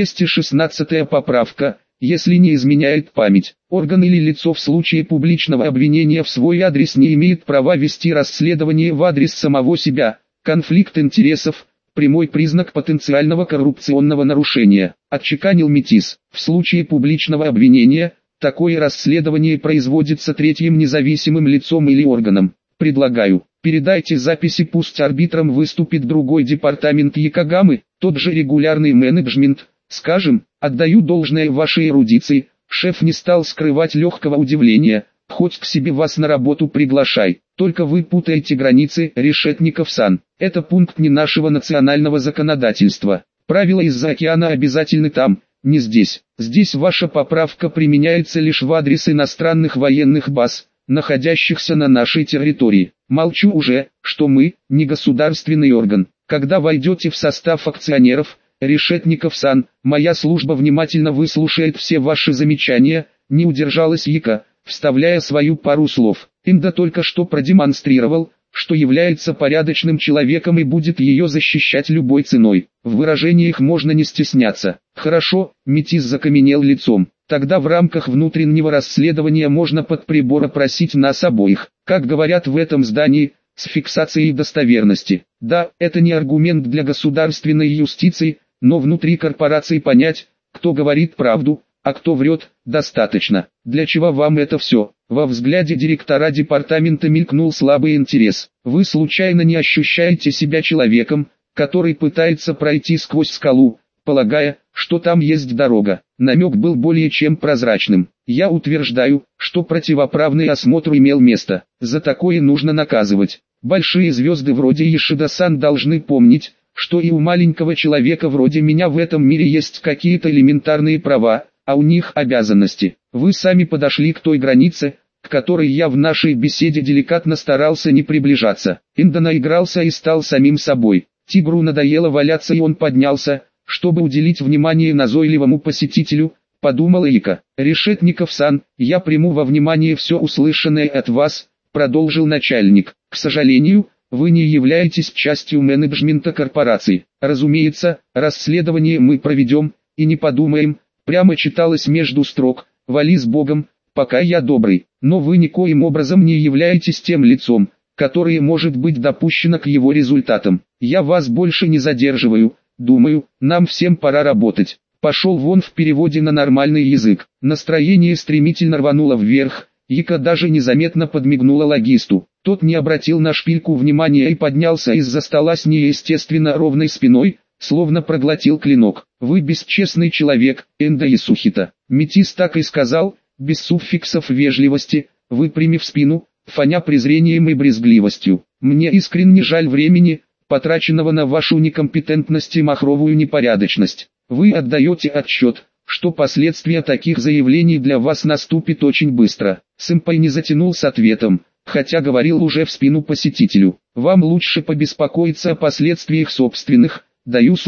216-я поправка. Если не изменяет память, орган или лицо в случае публичного обвинения в свой адрес не имеет права вести расследование в адрес самого себя. Конфликт интересов – прямой признак потенциального коррупционного нарушения. Отчеканил Метис. В случае публичного обвинения, такое расследование производится третьим независимым лицом или органом. Предлагаю, передайте записи, пусть арбитром выступит другой департамент Якогамы, тот же регулярный менеджмент. Скажем, отдаю должное вашей эрудиции. Шеф не стал скрывать легкого удивления. Хоть к себе вас на работу приглашай. Только вы путаете границы, Решетников-сан. Это пункт не нашего национального законодательства. Правила из-за океана обязательны там, не здесь. Здесь ваша поправка применяется лишь в адрес иностранных военных баз, находящихся на нашей территории. Молчу уже, что мы, не государственный орган. Когда войдете в состав акционеров, Решетников-сан, моя служба внимательно выслушает все ваши замечания, не удержалась Яка, вставляя свою пару слов. Энда только что продемонстрировал, что является порядочным человеком и будет ее защищать любой ценой. В выражениях можно не стесняться. Хорошо, Метис закаменел лицом. Тогда в рамках внутреннего расследования можно под прибор опросить нас обоих, как говорят в этом здании, с фиксацией достоверности. Да, это не аргумент для государственной юстиции, но внутри корпорации понять, кто говорит правду, а кто врет, достаточно. Для чего вам это все? Во взгляде директора департамента мелькнул слабый интерес. Вы случайно не ощущаете себя человеком, который пытается пройти сквозь скалу, полагая, что там есть дорога? Намек был более чем прозрачным. Я утверждаю, что противоправный осмотр имел место. За такое нужно наказывать. Большие звезды вроде Ешида-сан должны помнить, что и у маленького человека вроде меня в этом мире есть какие-то элементарные права, а у них обязанности. Вы сами подошли к той границе, к которой я в нашей беседе деликатно старался не приближаться. Энда наигрался и стал самим собой. Тигру надоело валяться, и он поднялся, чтобы уделить внимание назойливому посетителю, подумала Ика. Решетников-сан, я приму во внимание все услышанное от вас, продолжил начальник. К сожалению, вы не являетесь частью менеджмента корпорации. Разумеется, расследование мы проведем, и не подумаем, прямо читалось между строк, вали с Богом, пока я добрый. Но вы никоим образом не являетесь тем лицом, которое может быть допущено к его результатам. Я вас больше не задерживаю, думаю, нам всем пора работать. Пошел вон в переводе на нормальный язык. Настроение стремительно рвануло вверх, Ика даже незаметно подмигнула логисту. Тот не обратил на шпильку внимания и поднялся из-за стола с неестественно ровной спиной, словно проглотил клинок. Вы бесчестный человек, Энда Исухита. Метис так и сказал, без суффиксов вежливости, выпрямив спину, фоня презрением и брезгливостью. Мне искренне жаль времени, потраченного на вашу некомпетентность и махровую непорядочность. Вы отдаете отчет, что последствия таких заявлений для вас наступит очень быстро. Сэмпай не затянул с ответом, хотя говорил уже в спину посетителю. Вам лучше побеспокоиться о последствиях собственных, даю слово.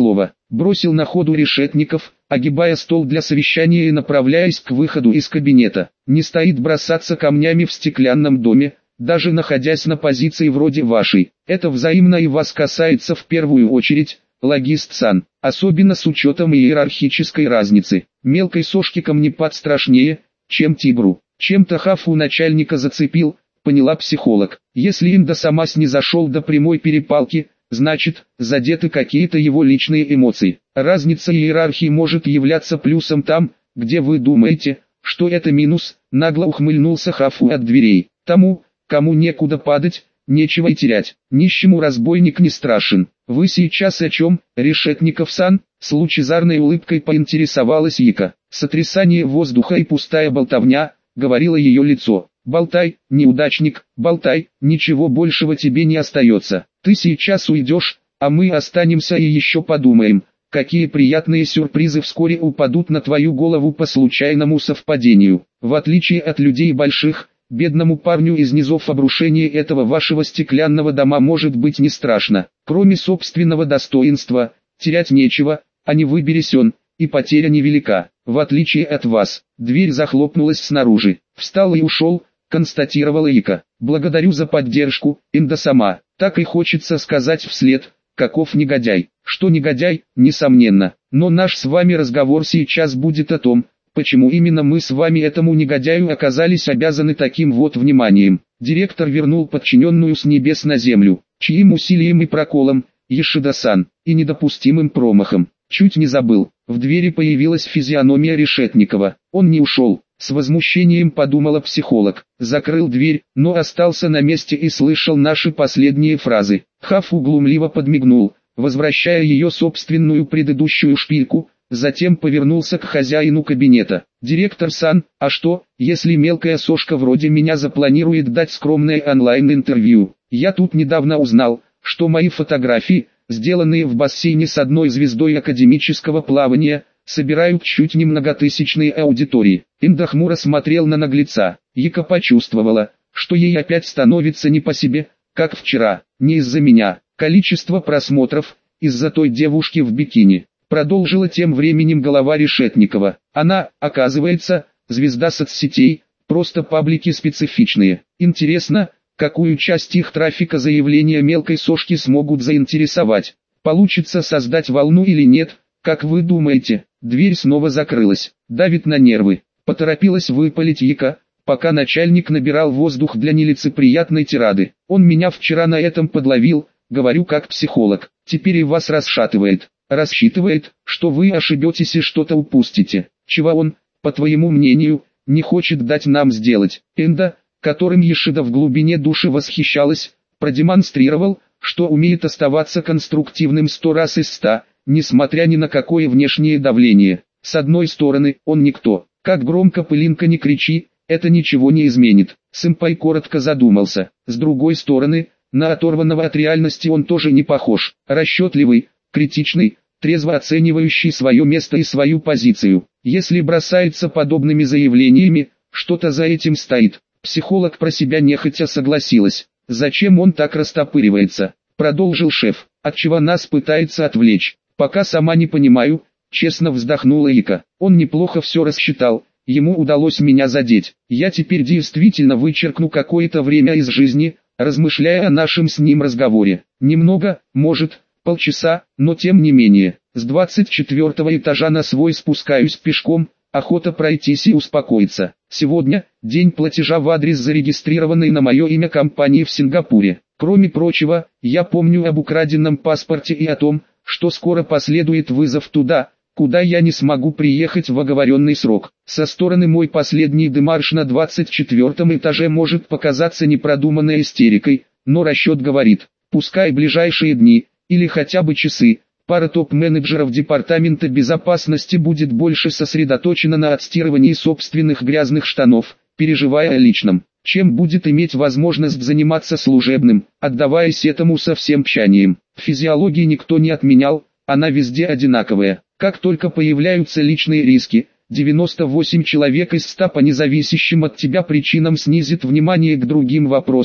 бросил на ходу Решетников, огибая стол для совещания и направляясь к выходу из кабинета. Не стоит бросаться камнями в стеклянном доме, даже находясь на позиции вроде вашей. Это взаимно и вас касается в первую очередь, логист-сан, особенно с учетом иерархической разницы. Мелкой сошке камнепад страшнее, чем тигру. Чем-то Хафу начальника зацепил, поняла психолог. Если Инда сама снизошел до прямой перепалки, значит, задеты какие-то его личные эмоции. Разница иерархии может являться плюсом там, где вы думаете, что это минус, нагло ухмыльнулся Хафу от дверей. Тому, кому некуда падать, нечего и терять. Нищему разбойник не страшен. Вы сейчас о чем, Решетников-сан? С лучезарной улыбкой поинтересовалась Ика. Сотрясание воздуха и пустая болтовня, говорило ее лицо. Болтай, неудачник, болтай, ничего большего тебе не остается. Ты сейчас уйдешь, а мы останемся и еще подумаем, какие приятные сюрпризы вскоре упадут на твою голову по случайному совпадению. В отличие от людей больших, бедному парню из низов обрушение этого вашего стеклянного дома может быть не страшно. Кроме собственного достоинства, терять нечего, а не выберись он, и потеря невелика. В отличие от вас, дверь захлопнулась снаружи. Встал и ушел, констатировала Ика. Благодарю за поддержку, Инда сама. Так и хочется сказать вслед, каков негодяй. Что негодяй, несомненно. Но наш с вами разговор сейчас будет о том, почему именно мы с вами этому негодяю оказались обязаны таким вот вниманием. Директор вернул подчиненную с небес на землю. Чьим усилием и проколом, Ешида-сан, и недопустимым промахом. Чуть не забыл. В двери появилась физиономия Решетникова. Он не ушел. С возмущением подумала психолог. Закрыл дверь, но остался на месте и слышал наши последние фразы. Хафу глумливо подмигнул, возвращая ее собственную предыдущую шпильку, затем повернулся к хозяину кабинета. «Директор Сан, а что, если мелкая сошка вроде меня запланирует дать скромное онлайн-интервью? Я тут недавно узнал, что мои фотографии, сделанные в бассейне с одной звездой академического плавания, собирают чуть не многотысячные аудитории». Инда хмуро смотрел на наглеца. Ика почувствовала, что ей опять становится не по себе, как вчера. Не из-за меня. Количество просмотров, из-за той девушки в бикини. Продолжила тем временем голова Решетникова. Она, оказывается, звезда соцсетей, просто паблики специфичные. Интересно, какую часть их трафика заявления мелкой сошки смогут заинтересовать. Получится создать волну или нет, как вы думаете? Дверь снова закрылась. Давит на нервы. Поторопилась выпалить Ика, пока начальник набирал воздух для нелицеприятной тирады. Он меня вчера на этом подловил, говорю как психолог. Теперь и вас расшатывает. Рассчитывает, что вы ошибетесь и что-то упустите. Чего он, по твоему мнению, не хочет дать нам сделать? Энда, которым Ешида в глубине души восхищалась, продемонстрировал, что умеет оставаться конструктивным 100 раз из 100, несмотря ни на какое внешнее давление. С одной стороны, он никто. Как громко пылинка не кричи, это ничего не изменит. Сэмпай коротко задумался. С другой стороны, на оторванного от реальности он тоже не похож. Расчетливый, критичный, трезво оценивающий свое место и свою позицию. Если бросается подобными заявлениями, что-то за этим стоит. Психолог про себя нехотя согласилась. Зачем он так растопыривается? Продолжил шеф. Отчего нас пытается отвлечь? Пока сама не понимаю, честно вздохнула Ика. Он неплохо все рассчитал. Ему удалось меня задеть. Я теперь действительно вычеркну какое-то время из жизни, размышляя о нашем с ним разговоре. Немного, может, полчаса, но тем не менее. С 24-го этажа на свой спускаюсь пешком, охота пройтись и успокоиться. Сегодня день платежа в адрес зарегистрированной на мое имя компании в Сингапуре. Кроме прочего, я помню об украденном паспорте и о том, что скоро последует вызов туда, куда я не смогу приехать в оговоренный срок. Со стороны мой последний демарш на 24-м этаже может показаться непродуманной истерикой, но расчет говорит, пускай ближайшие дни, или хотя бы часы, пара топ-менеджеров департамента безопасности будет больше сосредоточена на отстирывании собственных грязных штанов, переживая о личном, чем будет иметь возможность заниматься служебным, отдаваясь этому со всем тщанием. Физиологии никто не отменял, она везде одинаковая. Как только появляются личные риски, 98 человек из 100 по независящим от тебя причинам снизит внимание к другим вопросам,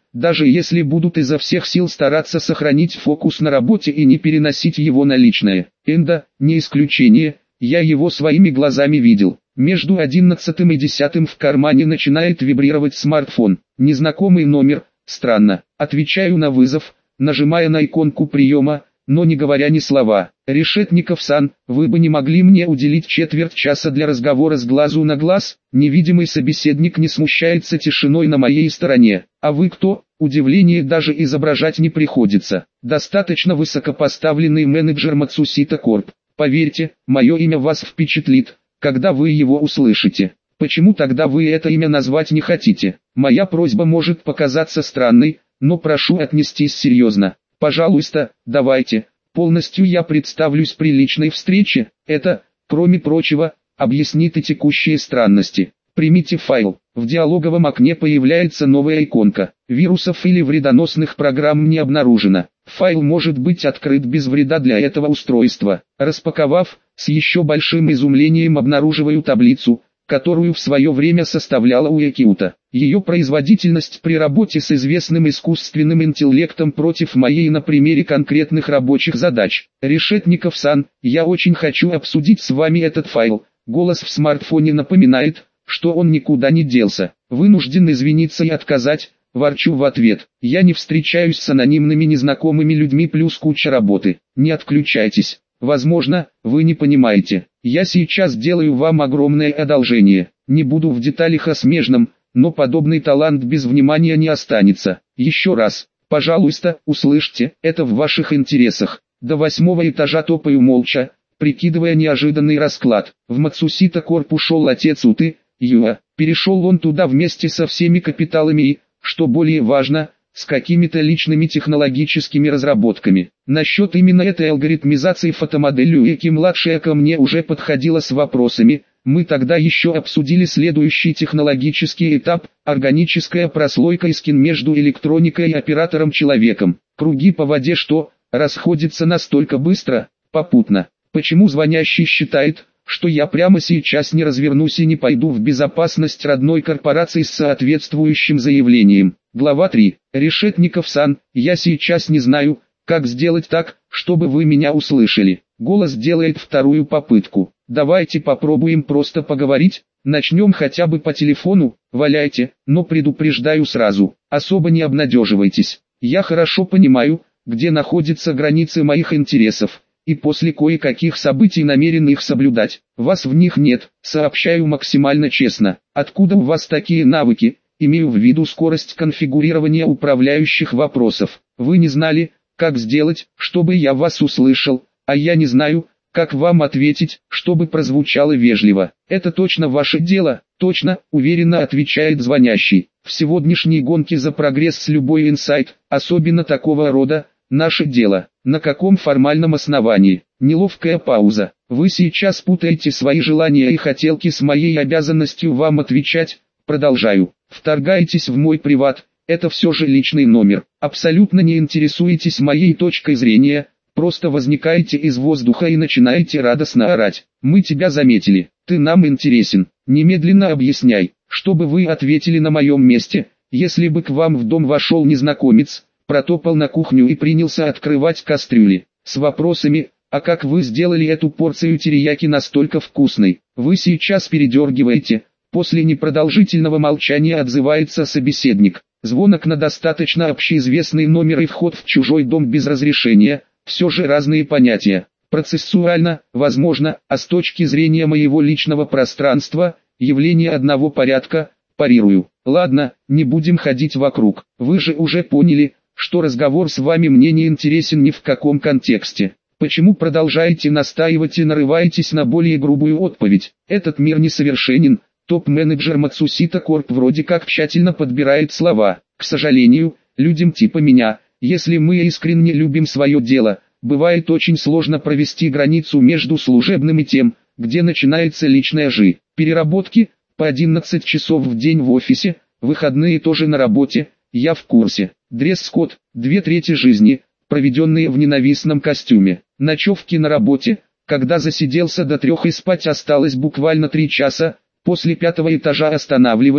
даже если будут изо всех сил стараться сохранить фокус на работе и не переносить его на личное. Энда, не исключение, я его своими глазами видел. Между 11 и 10 в кармане начинает вибрировать смартфон. Незнакомый номер, странно. Отвечаю на вызов, нажимая на иконку приема, но не говоря ни слова. Решетников-сан, вы бы не могли мне уделить четверть часа для разговора с глазу на глаз? Невидимый собеседник не смущается тишиной на моей стороне. А вы кто? Удивление даже изображать не приходится. Достаточно высокопоставленный менеджер Matsusita Corp. Поверьте, мое имя вас впечатлит, когда вы его услышите. Почему тогда вы это имя назвать не хотите? Моя просьба может показаться странной, но прошу отнестись серьезно. Пожалуйста, давайте, полностью я представлюсь при личной встрече, это, кроме прочего, объяснит и текущие странности. Примите файл, в диалоговом окне появляется новая иконка, вирусов или вредоносных программ не обнаружено. Файл может быть открыт без вреда для этого устройства. Распаковав, с еще большим изумлением обнаруживаю таблицу, которую в свое время составляла Уэкиута. Ее производительность при работе с известным искусственным интеллектом против моей на примере конкретных рабочих задач. Решетников-сан, я очень хочу обсудить с вами этот файл. Голос в смартфоне напоминает, что он никуда не делся. Вынужден извиниться и отказать, ворчу в ответ. Я не встречаюсь с анонимными незнакомыми людьми плюс куча работы. Не отключайтесь. Возможно, вы не понимаете. Я сейчас делаю вам огромное одолжение. Не буду в деталях о смежном, но подобный талант без внимания не останется. Еще раз, пожалуйста, услышьте, это в ваших интересах. До 8-го этажа топаю молча, прикидывая неожиданный расклад. В Matsusita Corp ушел отец Уты, Юа. Перешел он туда вместе со всеми капиталами и, что более важно, с какими-то личными технологическими разработками. Насчет именно этой алгоритмизации фотомодели Уэки-младшая ко мне уже подходила с вопросами. Мы тогда еще обсудили следующий технологический этап – органическая прослойка и скин между электроникой и оператором-человеком. Круги по воде что, расходятся настолько быстро, попутно. Почему звонящий считает, что я прямо сейчас не развернусь и не пойду в безопасность родной корпорации с соответствующим заявлением? Глава 3. Решетников-сан, я сейчас не знаю, как сделать так, чтобы вы меня услышали. Голос делает вторую попытку. Давайте попробуем просто поговорить, начнем хотя бы по телефону, валяйте, но предупреждаю сразу, особо не обнадеживайтесь. Я хорошо понимаю, где находятся границы моих интересов, и после кое-каких событий намерен их соблюдать. Вас в них нет, сообщаю максимально честно. Откуда у вас такие навыки? Имею в виду скорость конфигурирования управляющих вопросов. Вы не знали, как сделать, чтобы я вас услышал, а я не знаю, как вам ответить, чтобы прозвучало вежливо. Это точно ваше дело? Точно, уверенно отвечает звонящий. В сегодняшней гонке за прогресс любой инсайт, особенно такого рода, наше дело. На каком формальном основании? Неловкая пауза. Вы сейчас путаете свои желания и хотелки с моей обязанностью вам отвечать. Продолжаю. Вторгаетесь в мой приват, это все же личный номер. Абсолютно не интересуетесь моей точкой зрения, просто возникаете из воздуха и начинаете радостно орать. Мы тебя заметили, ты нам интересен. Немедленно объясняй, чтобы вы ответили на моем месте, если бы к вам в дом вошел незнакомец, протопал на кухню и принялся открывать кастрюли, с вопросами, а как вы сделали эту порцию терияки настолько вкусной? Вы сейчас передергиваете. После непродолжительного молчания отзывается собеседник. Звонок на достаточно общеизвестный номер и вход в чужой дом без разрешения, все же разные понятия. Процессуально, возможно, а с точки зрения моего личного пространства, явление одного порядка, парирую. Ладно, не будем ходить вокруг. Вы же уже поняли, что разговор с вами мне не интересен ни в каком контексте. Почему продолжаете настаивать и нарываетесь на более грубую отповедь? Этот мир несовершенен. Топ-менеджер Matsusita Corp вроде как тщательно подбирает слова. К сожалению, людям типа меня, если мы искренне любим свое дело, бывает очень сложно провести границу между служебным и тем, где начинается личная жизнь. Переработки, по 11 часов в день в офисе, выходные тоже на работе, я в курсе. Дресс-код, 2/3 жизни, проведенные в ненавистном костюме. Ночевки на работе, когда засиделся до 3 и спать осталось буквально 3 часа. После 5-го этажа останавливаюсь,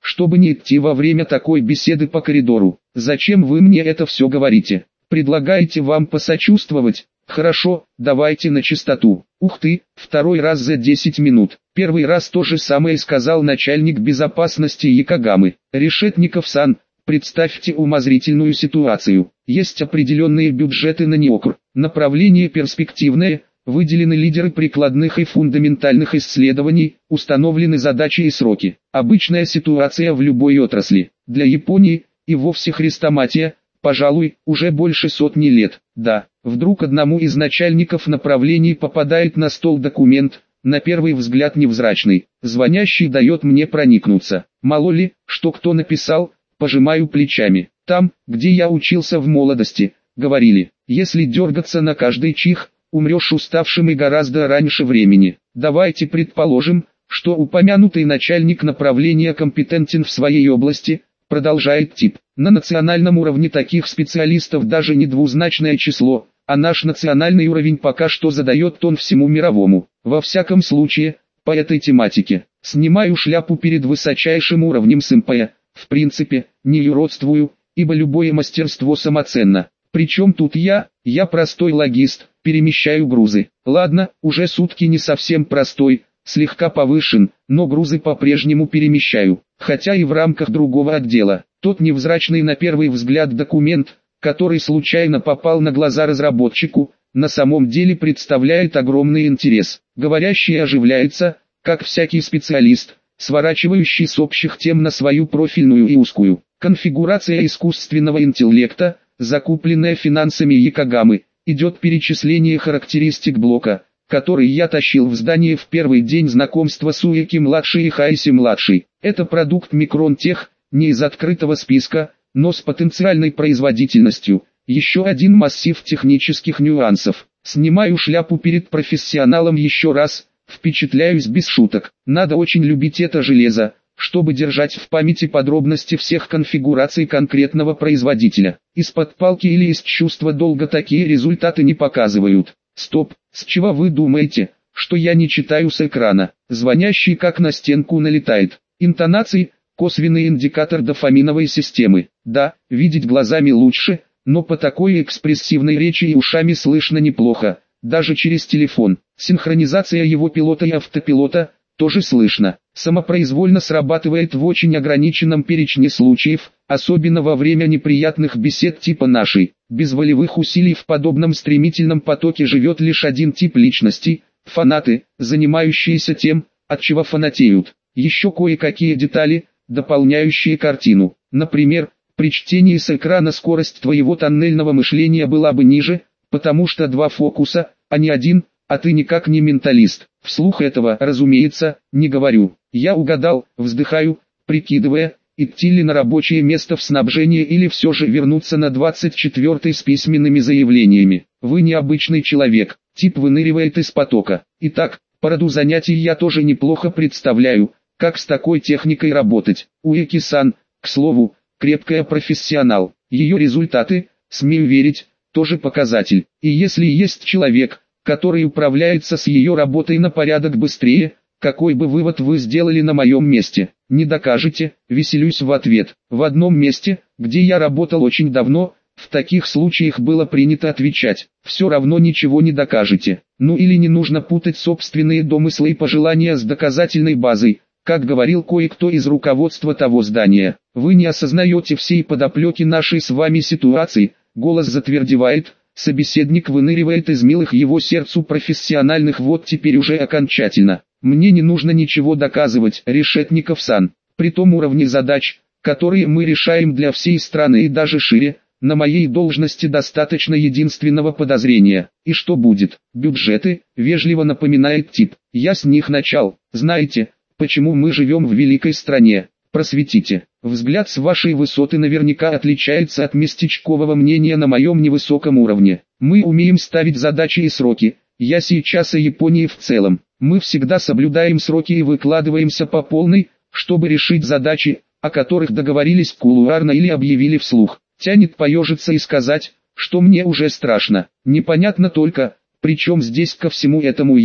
чтобы не идти во время такой беседы по коридору. Зачем вы мне это все говорите? Предлагаете вам посочувствовать? Хорошо, давайте на чистоту. Ух ты, второй раз за 10 минут. Первый раз то же самое сказал начальник безопасности Якогамы. Решетников-сан, представьте умозрительную ситуацию. Есть определенные бюджеты на НИОКР. Направление перспективное, выделены лидеры прикладных и фундаментальных исследований, установлены задачи и сроки. Обычная ситуация в любой отрасли. Для Японии, и вовсе хрестоматия, пожалуй, уже больше сотни лет. Да, вдруг одному из начальников направлений попадает на стол документ, на первый взгляд невзрачный. Звонящий дает мне проникнуться. Мало ли, что кто написал, пожимаю плечами. Там, где я учился в молодости, говорили, если дергаться на каждый чих, умрешь уставшим и гораздо раньше времени. Давайте предположим, что упомянутый начальник направления компетентен в своей области, продолжает тип. На национальном уровне таких специалистов даже не двузначное число, а наш национальный уровень пока что задает тон всему мировому. Во всяком случае, по этой тематике, снимаю шляпу перед высочайшим уровнем сэмпэя. В принципе, не юродствую, ибо любое мастерство самоценно. Причем тут я простой логист, перемещаю грузы. Ладно, уже сутки не совсем простой, слегка повышен, но грузы по-прежнему перемещаю, хотя и в рамках другого отдела. Тот невзрачный на первый взгляд документ, который случайно попал на глаза разработчику, на самом деле представляет огромный интерес. Говорящий оживляется, как всякий специалист, сворачивающий с общих тем на свою профильную и узкую. Конфигурация искусственного интеллекта, закупленная финансами Якогамы, идет перечисление характеристик блока, который я тащил в здание в первый день знакомства с Уэки-младшей и Хайси-младшей. Это продукт Micron Tech, не из открытого списка, но с потенциальной производительностью. Еще один массив технических нюансов. Снимаю шляпу перед профессионалом еще раз, впечатляюсь без шуток. Надо очень любить это железо, чтобы держать в памяти подробности всех конфигураций конкретного производителя. Из-под палки или из чувства долга такие результаты не показывают. Стоп, с чего вы думаете, что я не читаю с экрана? Звонящий как на стенку налетает. Интонации – косвенный индикатор дофаминовой системы. Да, видеть глазами лучше, но по такой экспрессивной речи и ушами слышно неплохо, даже через телефон. Синхронизация его пилота и автопилота – тоже слышно. Самопроизвольно срабатывает в очень ограниченном перечне случаев, особенно во время неприятных бесед типа нашей. Без волевых усилий в подобном стремительном потоке живет лишь один тип личностей – фанаты, занимающиеся тем, от чего фанатеют. Еще кое-какие детали, дополняющие картину. Например, при чтении с экрана скорость твоего тоннельного мышления была бы ниже, потому что два фокуса, а не один, а ты никак не менталист. Вслух этого, разумеется, не говорю. Я угадал, вздыхаю, прикидывая, идти ли на рабочее место в снабжении или все же вернуться на 24-й с письменными заявлениями. Вы необычный человек, тип выныривает из потока. Итак, по роду занятий я тоже неплохо представляю, как с такой техникой работать. Уэки-сан, к слову, крепкая профессионал. Ее результаты, смею верить, тоже показатель. И если есть человек, который управляется с ее работой на порядок быстрее, какой бы вывод вы сделали на моем месте? Не докажете, веселюсь в ответ. В одном месте, где я работал очень давно, в таких случаях было принято отвечать: все равно ничего не докажете. Ну или не нужно путать собственные домыслы и пожелания с доказательной базой, как говорил кое-кто из руководства того здания. Вы не осознаете всей подоплеки нашей с вами ситуации. Голос затвердевает, собеседник выныривает из милых его сердцу профессиональных вод теперь уже окончательно. Мне не нужно ничего доказывать, Решетников-сан. При том уровне задач, которые мы решаем для всей страны и даже шире, на моей должности достаточно единственного подозрения. И что будет? Бюджеты, вежливо напоминает тип. Я с них начал. Знаете, почему мы живем в великой стране? Просветите. Взгляд с вашей высоты наверняка отличается от местечкового мнения на моем невысоком уровне. Мы умеем ставить задачи и сроки. Я сейчас о Японии в целом. Мы всегда соблюдаем сроки и выкладываемся по полной, чтобы решить задачи, о которых договорились кулуарно или объявили вслух. Тянет поежиться и сказать, что мне уже страшно. Непонятно только, при чем здесь ко всему этому я.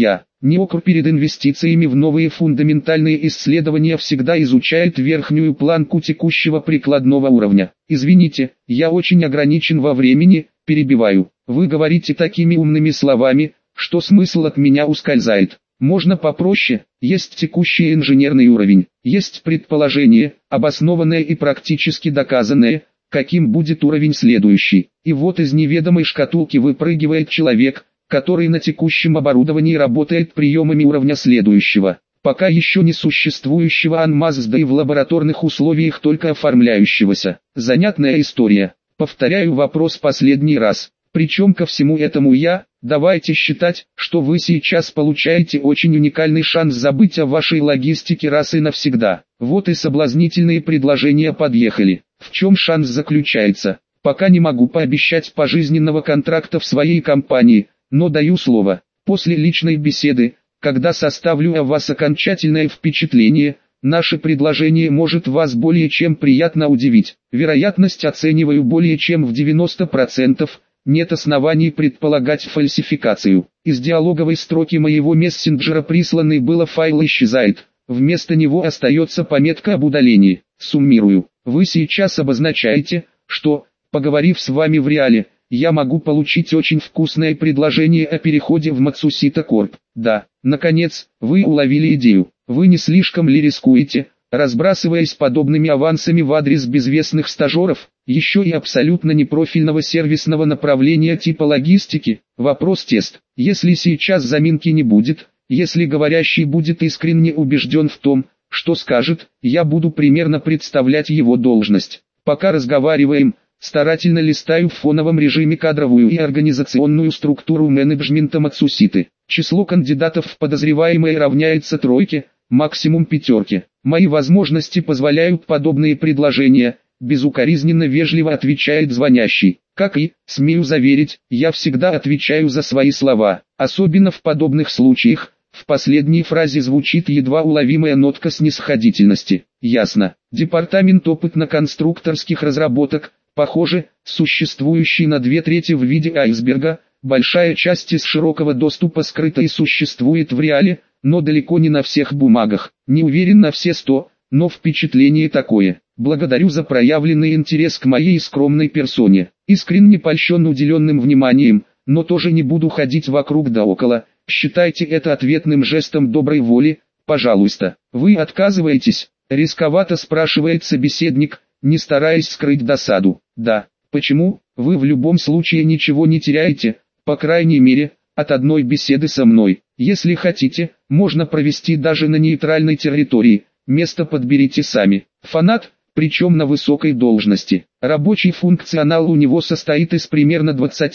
Неокр перед инвестициями в новые фундаментальные исследования всегда изучает верхнюю планку текущего прикладного уровня. Извините, я очень ограничен во времени, перебиваю. Вы говорите такими умными словами, что смысл от меня ускользает. Можно попроще, есть текущий инженерный уровень, есть предположение, обоснованное и практически доказанное, каким будет уровень следующий. И вот из неведомой шкатулки выпрыгивает человек, который на текущем оборудовании работает приемами уровня следующего, пока еще не существующего анмазда и в лабораторных условиях только оформляющегося. Занятная история. Повторяю вопрос последний раз. Причем ко всему этому давайте считать, что вы сейчас получаете очень уникальный шанс забыть о вашей логистике раз и навсегда. Вот и соблазнительные предложения подъехали. В чем шанс заключается? Пока не могу пообещать пожизненного контракта в своей компании, но даю слово. После личной беседы, когда составлю о вас окончательное впечатление, наше предложение может вас более чем приятно удивить. Вероятность оцениваю более чем в 90%. Нет оснований предполагать фальсификацию. Из диалоговой строки моего мессенджера присланный было файл исчезает. Вместо него остается пометка об удалении. Суммирую. Вы сейчас обозначаете, что, поговорив с вами в реале, я могу получить очень вкусное предложение о переходе в Matsushita Corp. Да, наконец, вы уловили идею. Вы не слишком ли рискуете, разбрасываясь подобными авансами в адрес безвестных стажеров, еще и абсолютно непрофильного сервисного направления типа логистики? Вопрос-тест. Если сейчас заминки не будет, если говорящий будет искренне убежден в том, что скажет, я буду примерно представлять его должность. Пока разговариваем, старательно листаю в фоновом режиме кадровую и организационную структуру менеджмента Matsushita. Число кандидатов в подозреваемые равняется 3, максимум 5. Мои возможности позволяют подобные предложения, безукоризненно вежливо отвечает звонящий. Как и, смею заверить, я всегда отвечаю за свои слова, особенно в подобных случаях. В последней фразе звучит едва уловимая нотка снисходительности. Ясно. Департамент опытно-конструкторских разработок, похоже, существующий на 2/3 в виде айсберга, большая часть из широкого доступа скрыта и существует в реале, но далеко не на всех бумагах. Не уверен на все 100, но впечатление такое. Благодарю за проявленный интерес к моей скромной персоне. Искренне польщен уделенным вниманием, но тоже не буду ходить вокруг да около. Считайте это ответным жестом доброй воли, пожалуйста. Вы отказываетесь? Рисковато спрашивает собеседник, не стараясь скрыть досаду. Да. Почему? Вы в любом случае ничего не теряете, по крайней мере, от одной беседы со мной. Если хотите, можно провести даже на нейтральной территории, место подберите сами. Фанат, причем на высокой должности. Рабочий функционал у него состоит из примерно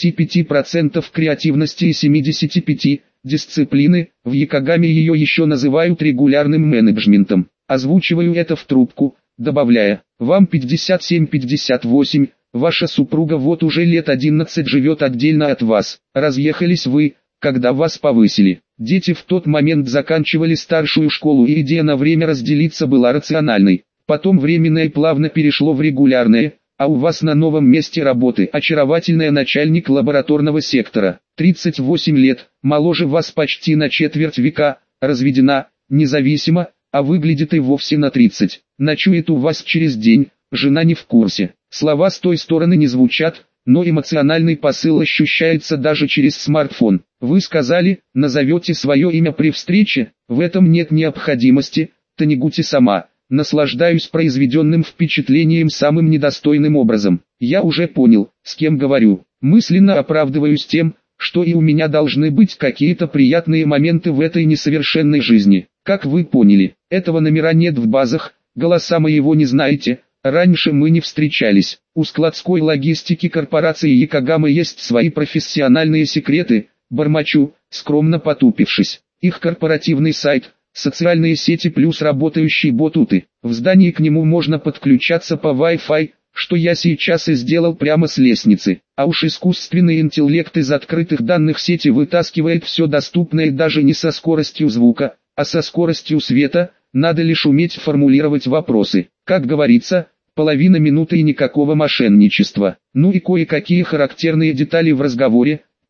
25% креативности и 75% дисциплины, в Якогаме ее еще называют регулярным менеджментом. Озвучиваю это в трубку, добавляя, вам 57-58, ваша супруга вот уже лет 11 живет отдельно от вас, разъехались вы, когда вас повысили. Дети в тот момент заканчивали старшую школу и идея на время разделиться была рациональной. Потом временное плавно перешло в регулярное, а у вас на новом месте работы очаровательная начальник лабораторного сектора, 38 лет, моложе вас почти на четверть века, разведена, независимо, а выглядит и вовсе на 30. Ночует у вас через день, жена не в курсе. Слова с той стороны не звучат, но эмоциональный посыл ощущается даже через смартфон. Вы сказали, назовете свое имя при встрече, в этом нет необходимости, Танигути сама. Наслаждаюсь произведенным впечатлением самым недостойным образом. Я уже понял, с кем говорю. Мысленно оправдываюсь тем, что и у меня должны быть какие-то приятные моменты в этой несовершенной жизни. Как вы поняли, этого номера нет в базах, голоса моего не знаете, раньше мы не встречались. У складской логистики корпорации Якогама есть свои профессиональные секреты, бормочу, скромно потупившись. Их корпоративный сайт, социальные сети плюс работающий бот-уты. В здании к нему можно подключаться по Wi-Fi, что я сейчас и сделал прямо с лестницы. А уж искусственный интеллект из открытых данных сети вытаскивает все доступное даже не со скоростью звука, а со скоростью света, надо лишь уметь формулировать вопросы. Как говорится, половина минуты и никакого мошенничества. Ну и кое-какие характерные детали в разговоре,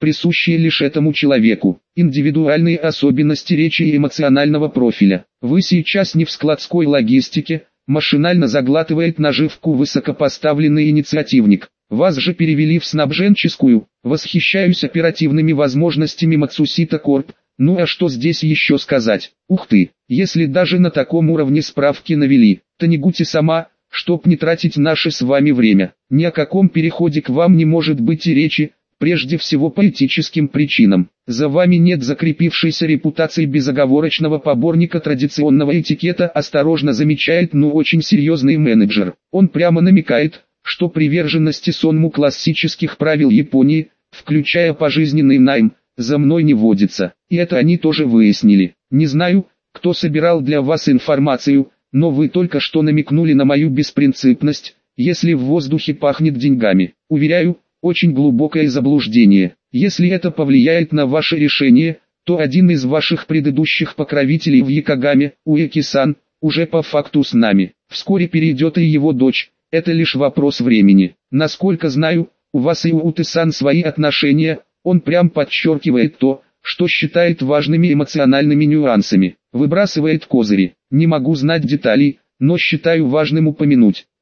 присущие лишь этому человеку. Индивидуальные особенности речи и эмоционального профиля. Вы сейчас не в складской логистике, машинально заглатывает наживку высокопоставленный инициативник. Вас же перевели в снабженческую. Восхищаюсь оперативными возможностями Matsushita Corp. Ну а что здесь еще сказать? Ух ты, если даже на таком уровне справки навели, Танигути сама, чтоб не тратить наше с вами время. Ни о каком переходе к вам не может быть и речи, прежде всего по этическим причинам. За вами нет закрепившейся репутации безоговорочного поборника традиционного этикета, осторожно замечает очень серьезный менеджер. Он прямо намекает, что приверженности сонму классических правил Японии, включая пожизненный найм, за мной не водится. И это они тоже выяснили. Не знаю, кто собирал для вас информацию, но вы только что намекнули на мою беспринципность, если в воздухе пахнет деньгами. Уверяю, очень глубокое заблуждение. Если это повлияет на ваше решение, то один из ваших предыдущих покровителей в Якогаме, Уэки-сан, уже по факту с нами. Вскоре перейдет и его дочь, это лишь вопрос времени. Насколько знаю, у вас и у Уты-сан свои отношения, он прям подчеркивает то, что считает важными эмоциональными нюансами. Выбрасывает козыри. Не могу знать деталей, но считаю важным упомянуть,